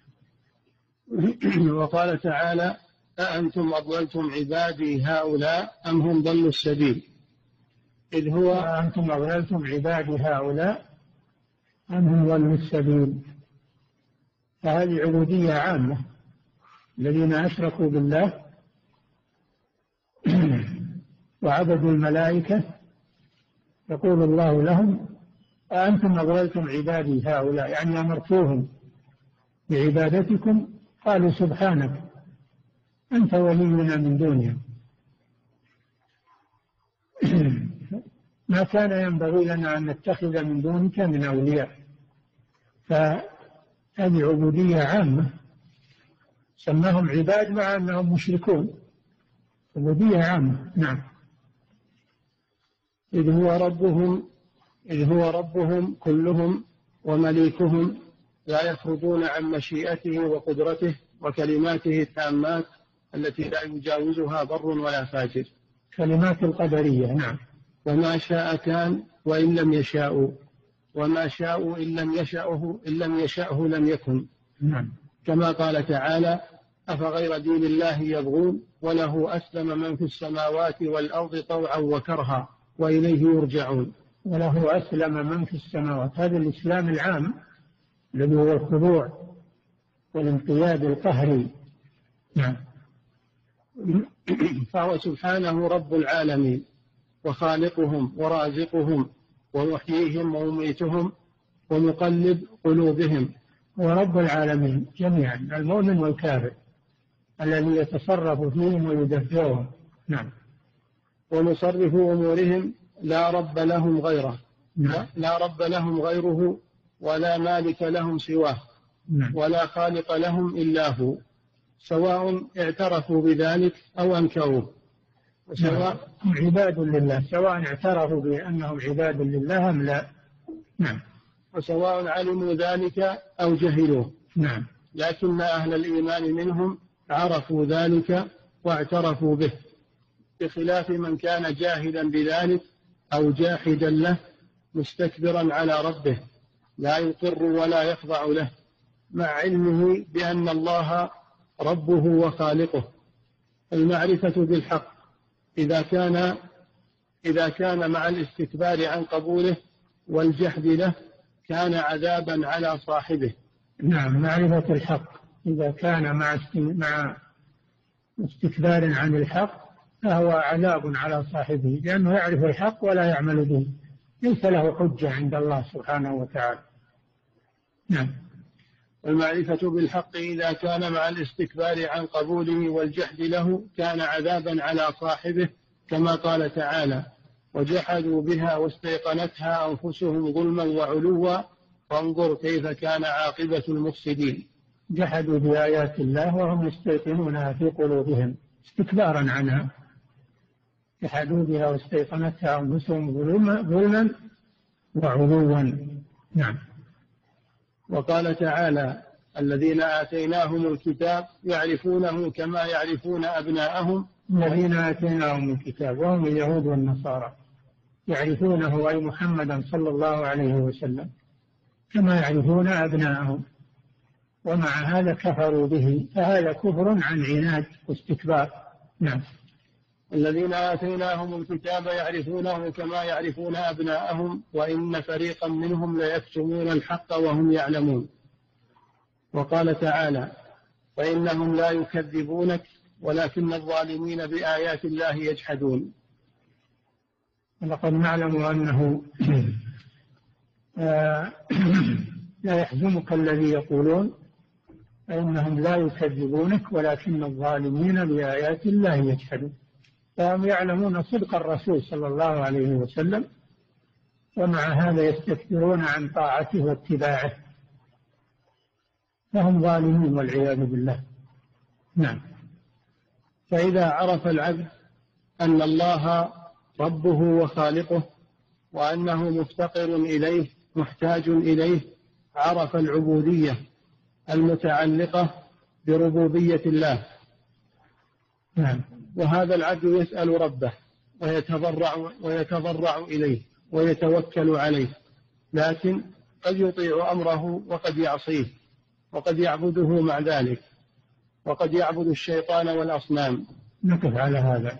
وقال تعالى أأنتم أضللتم عبادي هؤلاء أم هم ضلوا السبيل. إذ هو أأنتم أضللتم عبادي هؤلاء أم هم ضلوا السبيل. فهذه عبودية عامة الذين أشركوا بالله وعبدوا الملائكة يقول الله لهم أأنتم أضللتم عبادي هؤلاء، يعني أمرتوهم بعبادتكم، قالوا سبحانك أنت ولينا من دونهم. ما كان ينبغي لنا أن نتخذ من دونك من أولياء. فهذه عبودية عامة، سماهم عباد مع أنهم مشركون، عبودية عامة. نعم. إذ هو ربهم إذ هو ربهم كلهم ومليكهم لا يخرجون عن مشيئته وقدرته وكلماته التامات التي لا يجاوزها بر ولا فاجر. كلمات القدرية. نعم. وما شاء كان وإن لم يشاءوا، وما شاءوا إن لم يشأه إن لم يشأه لم يكن. نعم. كما قال تعالى: أفغير دين الله يبغون وله أسلم من في السماوات والأرض طوعا وكرها وإليه يرجعون. وله أسلم من في السماوات، هذا الإسلام العام الذي هو الخضوع والانقياد القهري. نعم. فهو سبحانه رب العالمين وخالقهم ورازقهم ومحييهم ومميتهم ومقلب قلوبهم. هو رب العالمين جميعا، المؤمن والكافر، الذي يتصرف فيهم ويدبرهم. نعم. ومصرف أمورهم، لا رب لهم غيره. نعم. لا رب لهم غيره ولا مالك لهم سواه. نعم. ولا خالق لهم إلا هو، سواء اعترفوا بذلك أو أنكروه. سواء هم عباد لله، سواء اعترفوا بأنهم عباد لله أم لا. نعم. وسواء علموا ذلك أو جهلوه. نعم. لكن أهل الإيمان منهم عرفوا ذلك واعترفوا به، بخلاف من كان جاهلا بذلك أو جاحدا له مستكبرا على ربه لا يقر ولا يخضع له، مع علمه بأن الله ربه وخالقه. المعرفة بالحق إذا كان إذا كان مع الاستكبار عن قبوله والجحد له كان عذابا على صاحبه. نعم. معرفة الحق إذا كان مع مع استكبار عن الحق فهو عذاب على صاحبه، لأنه يعرف الحق ولا يعمل به، ليس له حجة عند الله سبحانه وتعالى. نعم. المعرفة بالحق إذا كان مع الاستكبار عن قبوله والجحد له كان عذابا على صاحبه، كما قال تعالى: وجحدوا بها واستيقنتها أنفسهم ظلما وعلوا فانظر كيف كان عاقبة المفسدين. جحدوا بآيات الله وهم يستيقنونها في قلوبهم استكبارا عنها، جحدوا بها واستيقنتها أنفسهم ظلما وعلوا. نعم. وقال تعالى: الذين آتيناهم الكتاب يعرفونه كما يعرفون أبناءهم. الذين آتيناهم الكتاب وهم اليهود والنصارى يعرفونه أي محمدا صلى الله عليه وسلم كما يعرفون أبناءهم، ومع هذا كفروا به، فهذا كفر عن عناد واستكبار. نعم. الذين آتيناهم الكتاب يعرفونه كما يعرفون أبناءهم وإن فريقا منهم ليكتمون الحق وهم يعلمون. وقال تعالى: فإنهم لا يكذبونك ولكن الظالمين بآيات الله يجحدون. ولقد نعلم أنه لا يحزنك الذي يقولون فإنهم لا يكذبونك ولكن الظالمين بآيات الله يجحدون. فهم يعلمون صدق الرسول صلى الله عليه وسلم، ومع هذا يستكبرون عن طاعته واتباعه، فهم ظالمون والعياذ بالله. نعم. فإذا عرف العبد أن الله ربه وخالقه وأنه مفتقر إليه محتاج إليه عرف العبودية المتعلقة بربوبية الله. نعم. وهذا العبد يسأل ربه ويتضرع ويتضرع إليه ويتوكل عليه، لكن قد يطيع أمره وقد يعصيه، وقد يعبده مع ذلك، وقد يعبد الشيطان والأصنام. نقف على هذا.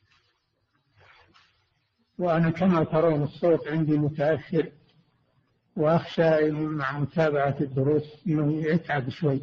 وأنا كما ترون الصوت عندي متأثر، وأخشى مع متابعة الدروس أنه يتعب شوي،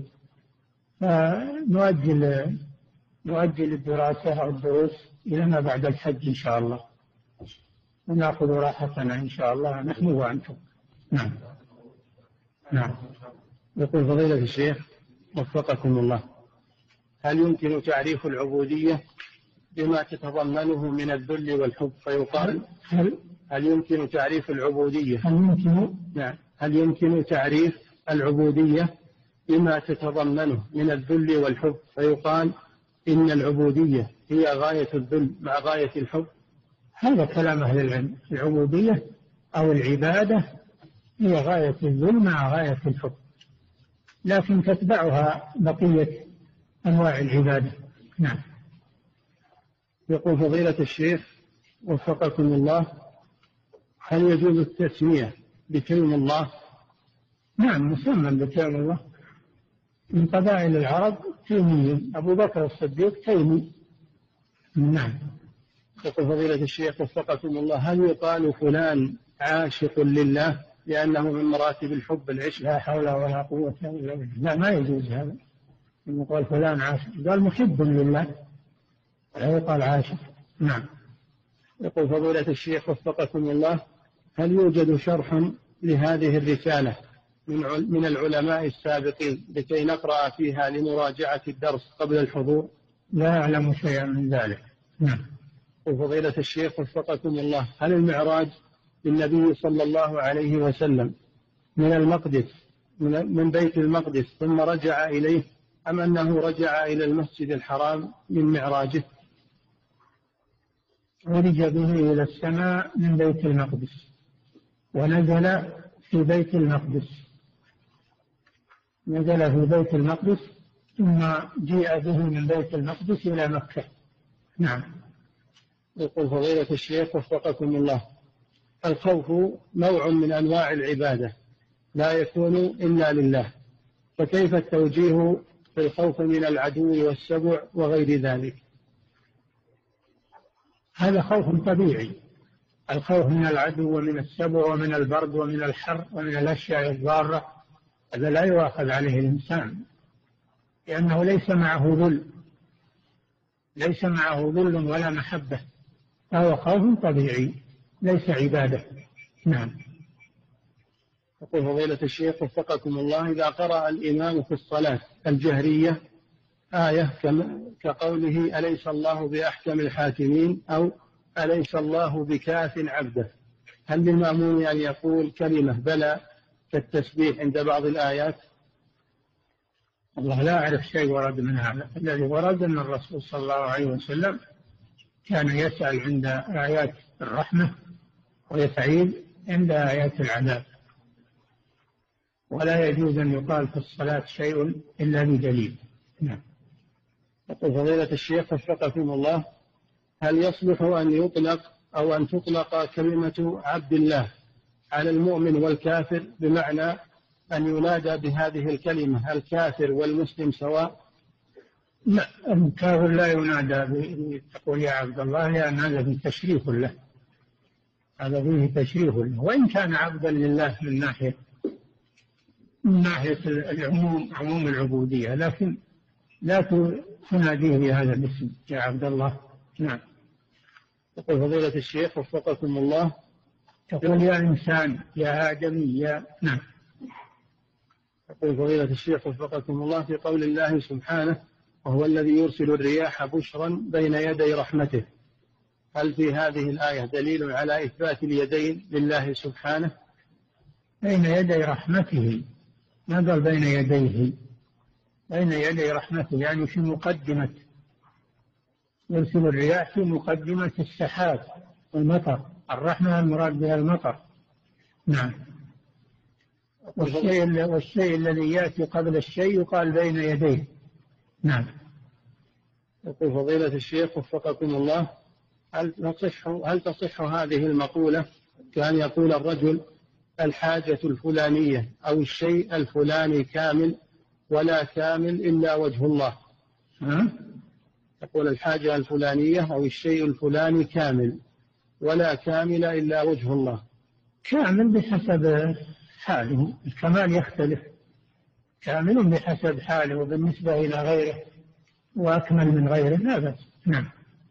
فنؤجل نؤجل الدراسة أو الدروس إلى ما بعد الحج إن شاء الله، ونأخذ راحتنا إن شاء الله نحن وأنتم. نعم. نعم. يقول فضيلة الشيخ وفقكم الله، هل يمكن تعريف العبودية بما تتضمنه من الذل والحب فيقال هل, هل يمكن تعريف العبودية هل يمكن نعم هل يمكن تعريف العبودية بما تتضمنه من الذل والحب فيقال إن العبودية هي غاية الذل مع غاية الحب؟ هذا كلام أهل العلم. العبودية أو العبادة هي غاية الذل مع غاية الحب، لكن تتبعها بقية أنواع العبادة. نعم. يقول فضيلة الشيخ وفقكم الله، هل يجوز التسمية بكلم الله؟ نعم، مسمى بكلم الله. من قبائل العرب تيمي، أبو بكر الصديق تيمي. نعم. يقول فضيلة الشيخ وفقكم الله، هل يقال فلان عاشق لله لأنه من مراتب الحب العشق؟ لا حول ولا قوة إلا بالله. لا، ما يجوز هذا. يقال فلان عاشق، قال محب لله، لا يقال عاشق. نعم. يقول فضيلة الشيخ وفقكم الله، هل يوجد شرح لهذه الرسالة من من العلماء السابقين لكي نقرأ فيها لمراجعة الدرس قبل الحضور؟ لا أعلم شيئا من ذلك. نعم. وفضيلة الشيخ وفقكم الله، هل المعراج للنبي صلى الله عليه وسلم من المقدس من بيت المقدس ثم رجع إليه، أم أنه رجع إلى المسجد الحرام من معراجه؟ عرج به إلى السماء من بيت المقدس ونزل في بيت المقدس، نزل في بيت المقدس ثم جيء به من بيت المقدس إلى مكة. نعم. يقول فضيلة الشيخ وفقكم الله، الخوف نوع من أنواع العبادة لا يكون إلا لله، فكيف التوجيه في الخوف من العدو والسبع وغير ذلك؟ هذا خوف طبيعي، الخوف من العدو ومن السبع ومن البرد ومن الحر ومن الأشياء الضارة، هذا لا يؤاخذ عليه الإنسان، لأنه ليس معه ذل، ليس معه ذل ولا محبة، فهو خوف طبيعي ليس عبادة. نعم. يقول فضيلة الشيخ وفقكم الله، إذا قرأ الإمام في الصلاة الجهرية آية كقوله أليس الله بأحكم الحاكمين أو أليس الله بكاف عبده، هل للمأمون أن يقول كلمة بلى كالتسبيح عند بعض الآيات؟ الله لا أعرف شيء ورد من هذا. الذي ورد أن الرسول صلى الله عليه وسلم كان يسأل عند آيات الرحمة ويسعيد عند آيات العذاب، ولا يجوز أن يقال في الصلاة شيء إلا بدليل. نعم. يقول فضيلة الشيخ وفقكم الله، هل يصلح أن يطلق أو أن تطلق كلمة عبد الله على المؤمن والكافر، بمعنى أن ينادى بهذه الكلمة الكافر والمسلم سواء؟ لا، الكافر لا ينادى تقول يا عبد الله، لأن هذا فيه تشريف له، هذا فيه تشريف له، وإن كان عبدا لله من ناحية من ناحية العموم، عموم العبودية، لكن لا تناديه بهذا الاسم يا عبد الله. نعم. يقول فضيلة الشيخ وفقكم الله، تقول يا إنسان، يا آدمي، يا نعم. يقول فضيلة الشيخ وفقكم الله، في قول الله سبحانه وهو الذي يرسل الرياح بشرا بين يدي رحمته، هل في هذه الآية دليل على إثبات اليدين لله سبحانه؟ بين يدي رحمته، ما قال بين يديه، بين يدي رحمته يعني في مقدمة، يرسل الرياح في مقدمة السحاب والمطر، الرحمة المراد بها المطر. نعم. والشيء, والشيء الذي يأتي قبل الشيء يقال بين يديه. نعم. يقول فضيلة الشيخ وفقكم الله، هل تصح هل تصح هذه المقولة كأن يقول الرجل الحاجة الفلانية أو الشيء الفلاني كامل ولا كامل إلا وجه الله؟ ها؟ يقول الحاجة الفلانية أو الشيء الفلاني كامل ولا كامل إلا وجه الله. كامل بحسب حاله، الكمال يختلف، كامل بحسب حاله وبالنسبة إلى غيره وأكمل من غيره لا بأس. نعم.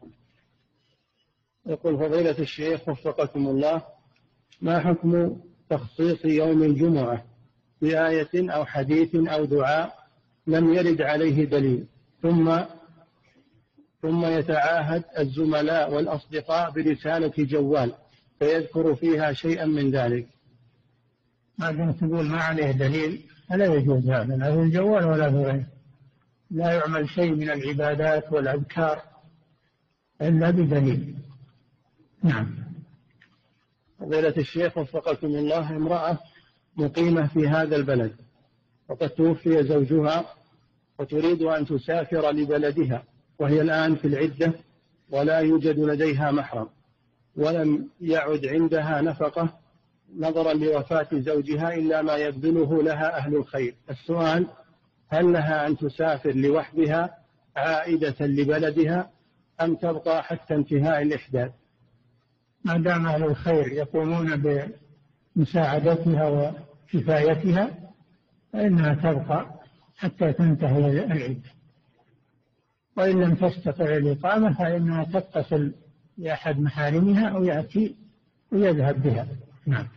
يقول فضيلة الشيخ وفقكم الله: ما حكم تخصيص يوم الجمعة بآية أو حديث أو دعاء لم يرد عليه دليل، ثم ثم يتعاهد الزملاء والأصدقاء برسالة جوال فيذكر فيها شيئا من ذلك؟ ما دمت تقول ما عليه دليل فلا يجوز هذا، لا في الجوال ولا في غيره. لا يعمل شيء من العبادات والأذكار إلا بدليل. نعم. فضيلة الشيخ وفقكم الله: امرأة مقيمة في هذا البلد وقد توفي زوجها وتريد أن تسافر لبلدها، وهي الآن في العدة ولا يوجد لديها محرم ولم يعد عندها نفقة نظرا لوفاة زوجها إلا ما يبذله لها أهل الخير. السؤال: هل لها أن تسافر لوحدها عائدة لبلدها أم تبقى حتى انتهاء الإحداث؟ ما دام أهل الخير يقومون بمساعدتها وكفايتها فإنها تبقى حتى تنتهي العدة، وإن لم تستطع الإقامة فإنها تتصل بأحد محارمها أو يأتي ويذهب بها. نعم.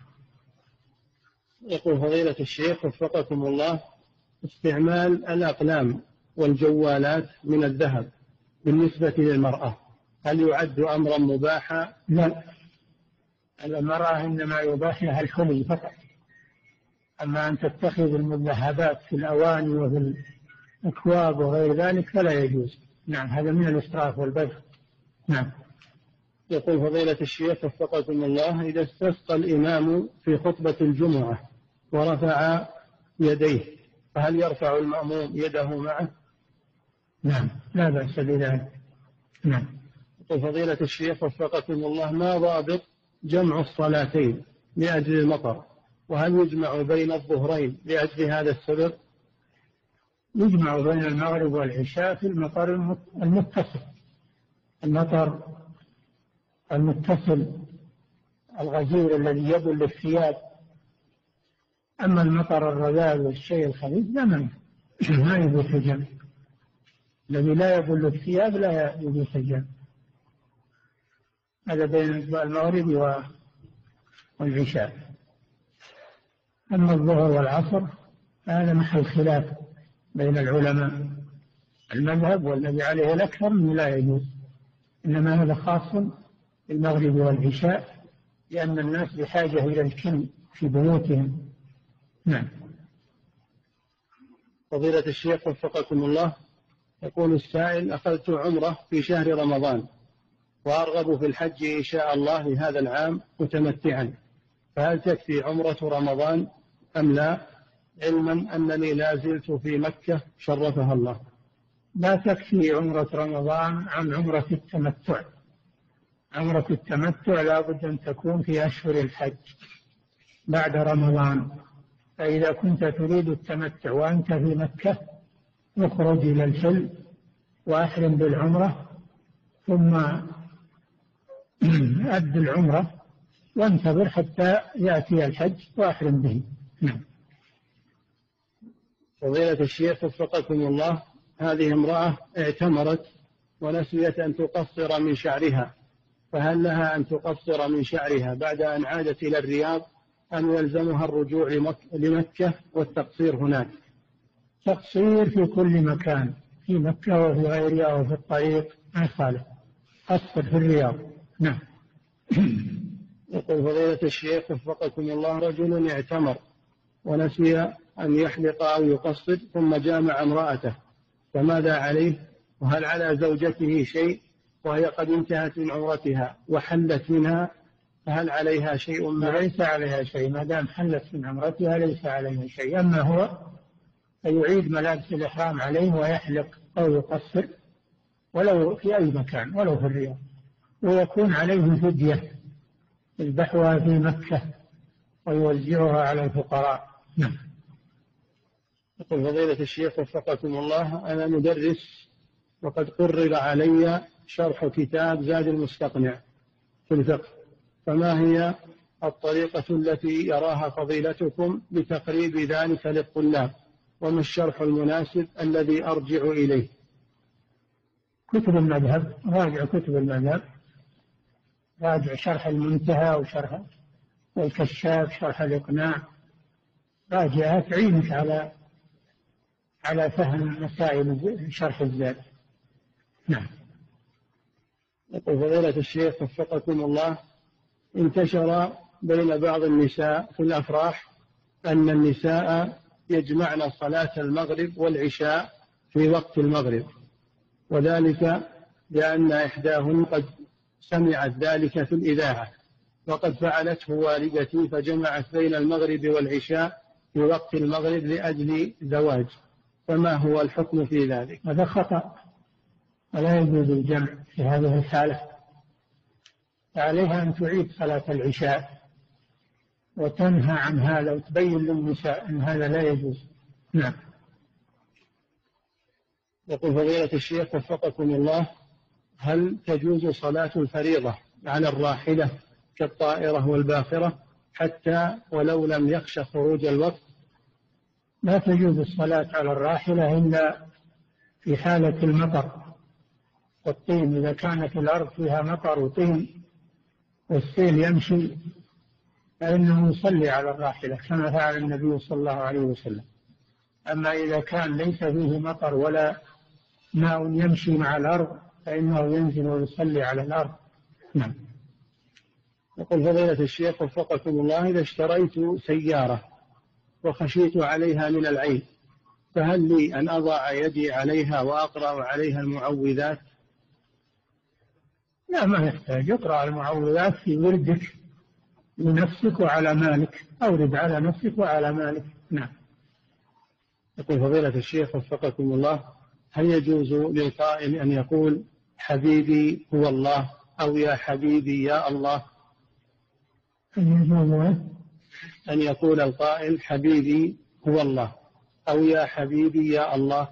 يقول فضيلة الشيخ وفقكم الله: استعمال الأقلام والجوالات من الذهب بالنسبة للمرأة هل يعد أمرا مباحا؟ لا، المرأة إنما يباح لها الحلي فقط، أما أن تتخذ المذهبات في الأواني وفي الأكواب وغير ذلك فلا يجوز. نعم، هذا من الإسراف والبذخ. نعم. يقول فضيلة الشيخ وفقكم الله: إذا استسقى الإمام في خطبة الجمعة ورفع يديه فهل يرفع المأموم يده معه؟ نعم، لا بأس بذلك. نعم. يقول فضيلة الشيخ وفقكم الله: ما ضابط جمع الصلاتين لأجل المطر؟ وهل يجمع بين الظهرين لأجل هذا السبب؟ يجمع بين المغرب والعشاء في المطر المتصل، المطر المتصل الغزير الذي يبل الثياب. أما المطر الرذاذ والشيء الخفيف لا منه، ما يجوز الجمع. الذي لا يبل الثياب لا يجوز الجمع. هذا بين المغرب والعشاء. أما الظهر والعصر هذا محل خلاف بين العلماء. المذهب والذي عليه الأكثر أنه لا يجوز، إنما هذا خاص بالمغرب والعشاء لأن الناس بحاجة إلى الكن في بيوتهم. نعم. فضيلة الشيخ وفقكم الله: يقول السائل: أخذت عمرة في شهر رمضان وأرغب في الحج إن شاء الله لهذا العام متمتعا، فهل تكفي عمرة رمضان أم لا، علما أنني لا زلت في مكة شرفها الله؟ لا تكفي عمرة رمضان عن عمرة التمتع. عمرة التمتع لا بد أن تكون في أشهر الحج بعد رمضان. فإذا كنت تريد التمتع وأنت في مكة اخرج إلى الحل وأحرم بالعمرة ثم أد العمرة وانتظر حتى يأتي الحج وأحرم به. نعم. فضيلة الشيخ وفقكم الله: هذه امرأة اعتمرت ونسيت أن تقصر من شعرها، فهل لها أن تقصر من شعرها بعد أن عادت إلى الرياض أم يلزمها الرجوع لمكة والتقصير هناك؟ تقصير في كل مكان، في مكة وفي غيرها وفي الطريق ما يخالف، قصر في الرياض. نعم. يقول فضيلة الشيخ وفقكم الله: رجل اعتمر ونسي أن يحلق أو يقصر ثم جامع امرأته، فماذا عليه؟ وهل على زوجته شيء وهي قد انتهت من عمرتها وحلت منها، فهل عليها شيء؟ ما ليس عليها شيء، ما دام حلت من عمرتها ليس عليها شيء. أما هو فيعيد ملابس الإحرام عليه ويحلق أو يقصر ولو في أي مكان ولو في الرياض، ويكون عليه فدية يذبحها في مكة ويوزعها على الفقراء. نعم. يقول فضيلة الشيخ وفقكم الله: أنا مدرس وقد قرر علي شرح كتاب زاد المستقنع في الفقه، فما هي الطريقة التي يراها فضيلتكم لتقريب ذلك للطلاب، وما الشرح المناسب الذي أرجع إليه؟ كتب المذهب، راجع كتب المذهب، راجع شرح المنتهى وشرح والكشاف، شرح الإقناع، راجعها تعينك على على فهم مسائل شرح الزاد. نعم. يقول فضيلة الشيخ وفقكم الله، انتشر بين بعض النساء في الأفراح أن النساء يجمعن صلاة المغرب والعشاء في وقت المغرب، وذلك لأن إحداهن قد سمعت ذلك في الإذاعة، وقد فعلته والدتي فجمعت بين المغرب والعشاء في وقت المغرب لأجل زواج، فما هو الحكم في ذلك؟ هذا خطأ ولا يجوز الجمع في هذه الحالة، فعليها أن تعيد صلاة العشاء وتنهى عن هذا وتبين للنساء أن هذا لا يجوز. نعم. يقول فضيلة الشيخ وفقكم الله، هل تجوز صلاة الفريضة على الراحلة كالطائرة والباخرة حتى ولو لم يخشى خروج الوقت؟ لا تجوز الصلاة على الراحلة إلا في حالة المطر والطين، إذا كانت الأرض فيها مطر وطين والسيل يمشي فإنه يصلي على الراحلة كما فعل النبي صلى الله عليه وسلم. أما إذا كان ليس فيه مطر ولا ماء يمشي مع الأرض فإنه ينزل ويصلي على الأرض. نعم. يقول فضيلة الشيخ وفقكم الله، إذا اشتريت سيارة وخشيت عليها من العين فهل لي أن أضع يدي عليها وأقرأ عليها المعوذات؟ لا، ما يحتاج، اقرأ المعوذات في وردك لنفسك وعلى مالك، أورد على نفسك وعلى مالك. نعم. يقول فضيلة الشيخ وفقكم الله، هل يجوز للقائل أن يقول حبيبي هو الله أو يا حبيبي يا الله؟ أن يقول القائل حبيبي هو الله أو يا حبيبي يا الله؟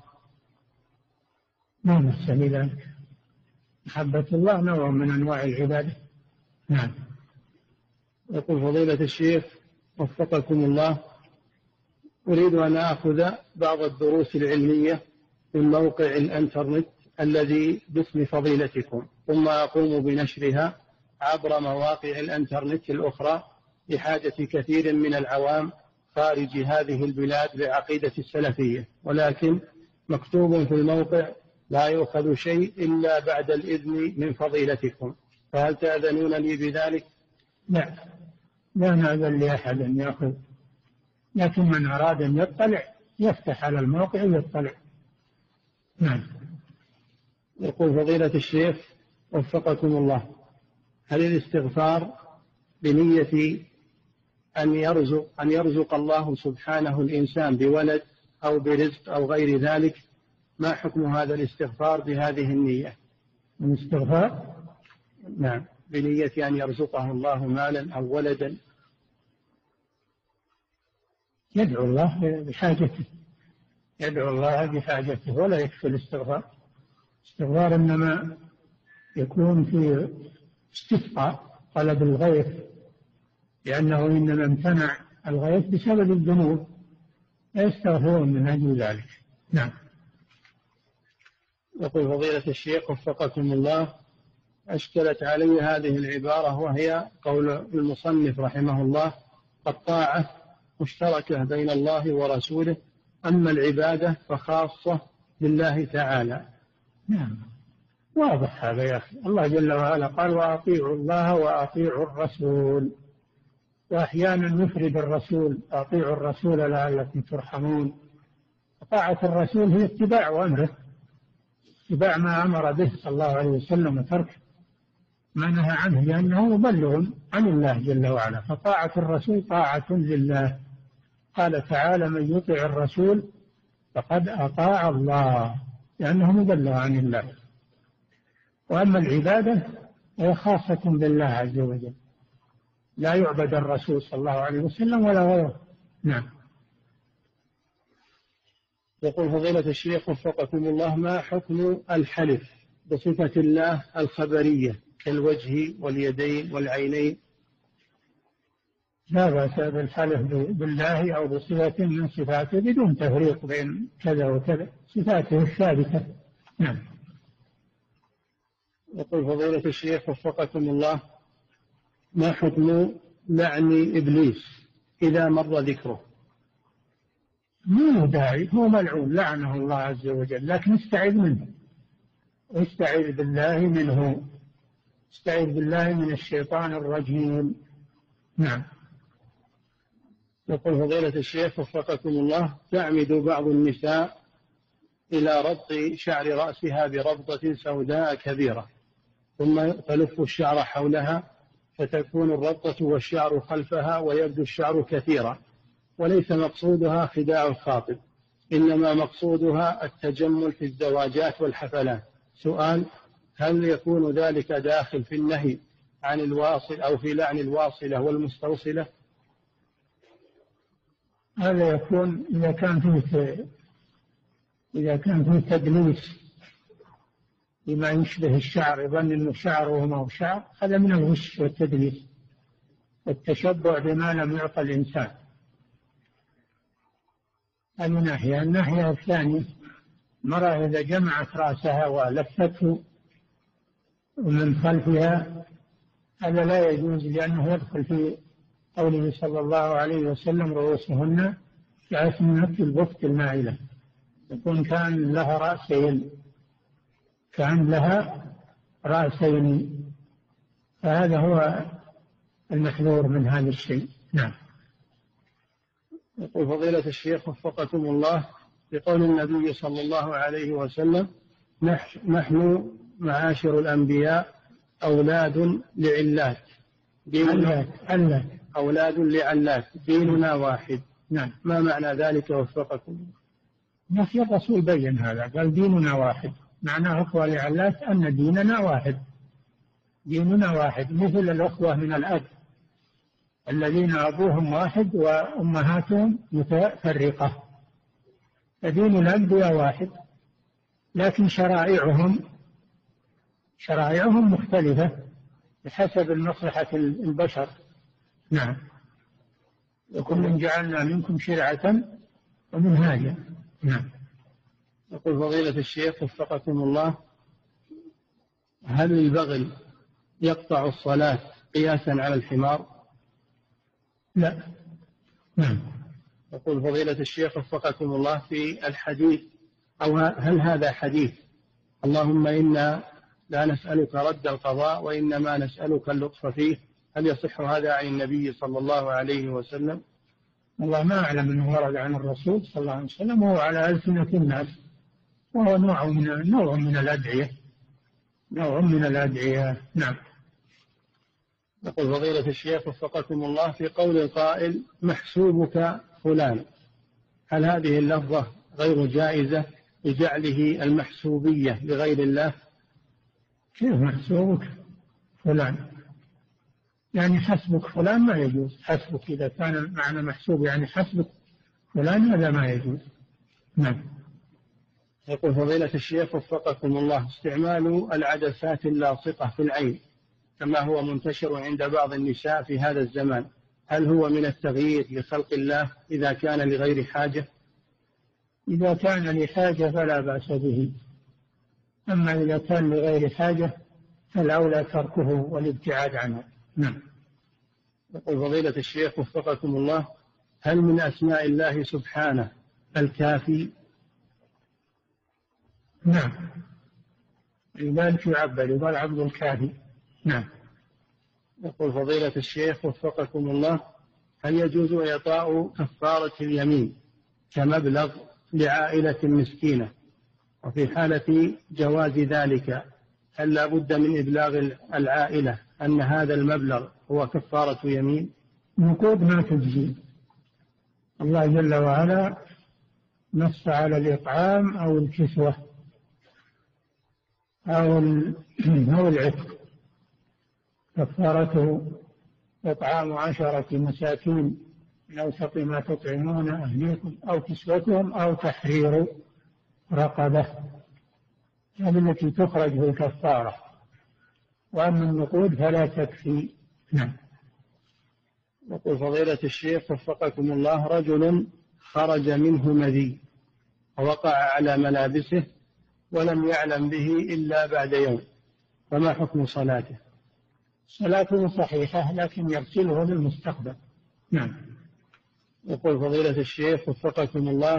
ما نحسن ذلك، محبة الله نوع من أنواع العبادة. نعم. يقول فضيلة الشيخ وفقكم الله، أريد أن أخذ بعض الدروس العلمية من موقع الإنترنت الذي باسم فضيلتكم، ثم أقوم بنشرها عبر مواقع الإنترنت الأخرى لحاجة كثير من العوام خارج هذه البلاد لعقيدة السلفية، ولكن مكتوب في الموقع لا يؤخذ شيء إلا بعد الإذن من فضيلتكم، فهل تأذنون لي بذلك؟ لا، لا نأذن لأحد أن يأخذ، لكن من أراد أن يطلع يفتح على الموقع ويطلع. نعم. يقول فضيلة الشيخ وفقكم الله، هل الاستغفار بنية أن يرزق أن يرزق الله سبحانه الإنسان بولد أو برزق أو غير ذلك، ما حكم هذا الاستغفار بهذه النية؟ الاستغفار نعم، بنية أن يرزقه الله مالا أو ولدا. يدعو الله بحاجته، يدعو الله بحاجته ولا يكفي الاستغفار. الاستغفار إنما يكون في استسقاء طلب الغيث، لأنه إنما امتنع الغيث بسبب الذنوب، يستغفرون من أجل ذلك. نعم. يقول فضيلة الشيخ وفقكم الله، أشكلت علي هذه العبارة وهي قول المصنف رحمه الله: الطاعة مشتركة بين الله ورسوله، أما العبادة فخاصة لله تعالى. نعم، واضح هذا يا أخي. الله جل وعلا قال: وأطيعوا الله وأطيعوا الرسول، وأحيانا يفرد الرسول: أطيعوا الرسول لعلكم ترحمون. طاعة الرسول هي اتباع أمره، اتباع ما أمر به صلى الله عليه وسلم وترك ما نهى عنه، لأنه مبلغ عن الله جل وعلا. فطاعة الرسول طاعة لله. قال تعالى: من يطع الرسول فقد أطاع الله، لأنه مبلغ عن الله. وأما العبادة هي خاصة بالله عز وجل، لا يعبد الرسول صلى الله عليه وسلم ولا غيره. نعم. يقول فضيلة الشيخ وفقكم الله، ما حكم الحلف بصفة الله الخبرية كالوجه واليدين والعينين؟ لا بأس بالحلف بالله أو بصفة من صفاته بدون تفريق بين كذا وكذا، صفاته الثابتة. نعم. يقول فضيلة الشيخ وفقكم الله: ما حكم لعن إبليس إذا مر ذكره؟ ما داعي، هو ملعون لعنه الله عز وجل، لكن استعذ منه، واستعذ بالله منه، استعذ بالله من الشيطان الرجيم. نعم. يقول فضيلة الشيخ وفقكم الله: تعمد بعض النساء إلى ربط شعر رأسها بربطة سوداء كبيرة، ثم تلف الشعر حولها فتكون الربطة والشعر خلفها ويبدو الشعر كثيرا، وليس مقصودها خداع الخاطب، إنما مقصودها التجمل في الزواجات والحفلات. سؤال: هل يكون ذلك داخل في النهي عن الواصل أو في لعن الواصلة والمستوصلة؟ هذا يكون إذا كان فيه إذا كان فيه تدليس بما يشبه الشعر، يظن أنه شعر وما هو شعر، هذا من الغش والتدليس والتشبع بما لم يعطى الإنسان. هذه ناحية. الناحية الثانية: المرأة إذا جمعت رأسها ولفته من خلفها هذا لا يجوز، لأنه يدخل في قوله صلى الله عليه وسلم: رؤوسهن كأسنمة البخت المائلة. يكون كان لها رأسين، كان لها رأسين، فهذا هو المحذور من هذا الشيء. نعم. يقول فضيلة الشيخ وفقكم الله: بقول النبي صلى الله عليه وسلم: نحن معاشر الأنبياء أولاد لعلات، علات علات أولاد لعلات ديننا واحد. نعم. ما معنى ذلك وفقكم؟ نفي الرسول بين هذا، قال ديننا واحد، معناه أخوة لعلات أن ديننا واحد، ديننا واحد، مثل الأخوة من الأب الذين أبوهم واحد وأمهاتهم متفرقة، فدين الأنبياء واحد، لكن شرائعهم شرائعهم مختلفة بحسب المصلحة البشر. نعم. وكل جعلنا منكم شرعة ومنهاجا. نعم. يقول فضيلة الشيخ وفقكم الله: هل البغل يقطع الصلاة قياسا على الحمار؟ لا. نعم. يقول فضيلة الشيخ وفقكم الله: في الحديث، أو هل هذا حديث اللهم إنا لا نسألك رد القضاء وإنما نسألك اللطف فيه، هل يصح هذا عن النبي صلى الله عليه وسلم؟ والله ما أعلم أنه ورد عن الرسول صلى الله عليه وسلم، وهو على ألسنة الناس، وهو نوع من نوع من الأدعية نوع من الأدعية. نعم. يقول فضيلة الشيخ وفقكم الله: في قول القائل محسوبك فلان، هل هذه اللفظة غير جائزة لجعله المحسوبية لغير الله؟ كيف محسوبك فلان؟ يعني حسبك فلان ما يجوز، حسبك إذا كان معنى محسوب يعني حسبك فلان هذا ما يجوز. نعم. يقول فضيلة الشيخ وفقكم الله: استعمال العدسات اللاصقة في العين كما هو منتشر عند بعض النساء في هذا الزمان، هل هو من التغيير لخلق الله إذا كان لغير حاجة؟ إذا كان لحاجة فلا بأس به، أما إذا كان لغير حاجة فالأولى تركه والابتعاد عنه. نعم. يقول فضيلة الشيخ وفقكم الله: هل من أسماء الله سبحانه الكافي؟ نعم، لذلك يعبد يقال عبد الكافي. نعم. يقول فضيلة الشيخ وفقكم الله: هل يجوز إعطاء كفارة اليمين كمبلغ لعائلة مسكينة، وفي حالة جواز ذلك هل لا بد من إبلاغ العائلة أن هذا المبلغ هو كفارة يمين؟ نقود ما تجزي، الله جل وعلا نص على الإطعام أو الكسوة أو أو العتق، كفارته إطعام عشرة مساكين من أوسط ما تطعمون أهليكم أو كسوتهم أو تحرير رقبة، هذه التي تخرج في الكفارة، وأما النقود فلا تكفي. نعم. يقول فضيلة الشيخ وفقكم الله: رجل خرج منه مذي ووقع على ملابسه ولم يعلم به إلا بعد يوم، فما حكم صلاته؟ صلاته صحيحة لكن يغسله للمستقبل. نعم. يقول فضيلة الشيخ وفقكم الله: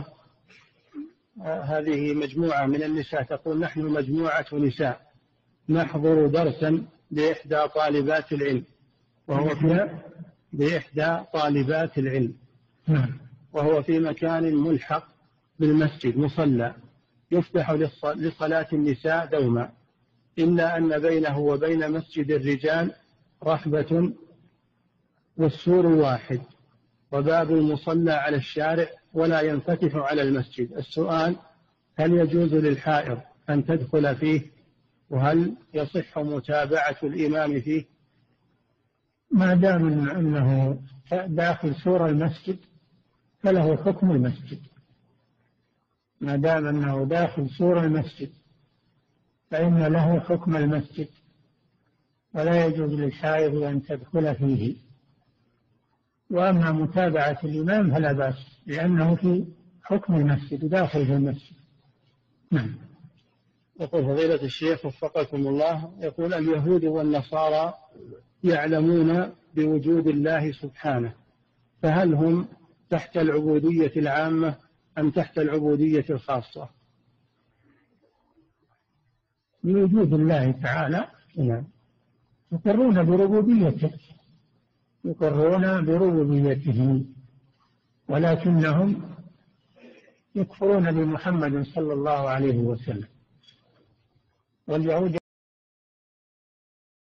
هذه مجموعة من النساء تقول: نحن مجموعة نساء نحضر درسا لإحدى طالبات العلم، وهو في بإحدى طالبات العلم وهو في مكان ملحق بالمسجد مصلى يفتح لصلاة النساء دوما، إلا أن بينه وبين مسجد الرجال رحبة والسور واحد وباب المصلى على الشارع ولا ينفتح على المسجد. السؤال: هل يجوز للحائض أن تدخل فيه؟ وهل يصح متابعة الإمام فيه؟ ما دام أنه داخل سور المسجد فله حكم المسجد، ما دام أنه داخل سور المسجد فإن له حكم المسجد، ولا يجوز للحائض أن تدخل فيه. وأما متابعة الإمام فلا بأس، لأنه في حكم المسجد داخل في المسجد. نعم. يقول فضيلة الشيخ وفقكم الله: يقول اليهود والنصارى يعلمون بوجود الله سبحانه، فهل هم تحت العبودية العامة أم تحت العبودية الخاصة؟ بوجود الله تعالى نعم، يقرون بربوبيته يقرون بربوبيته ولكنهم يكفرون بمحمد صلى الله عليه وسلم. واليهود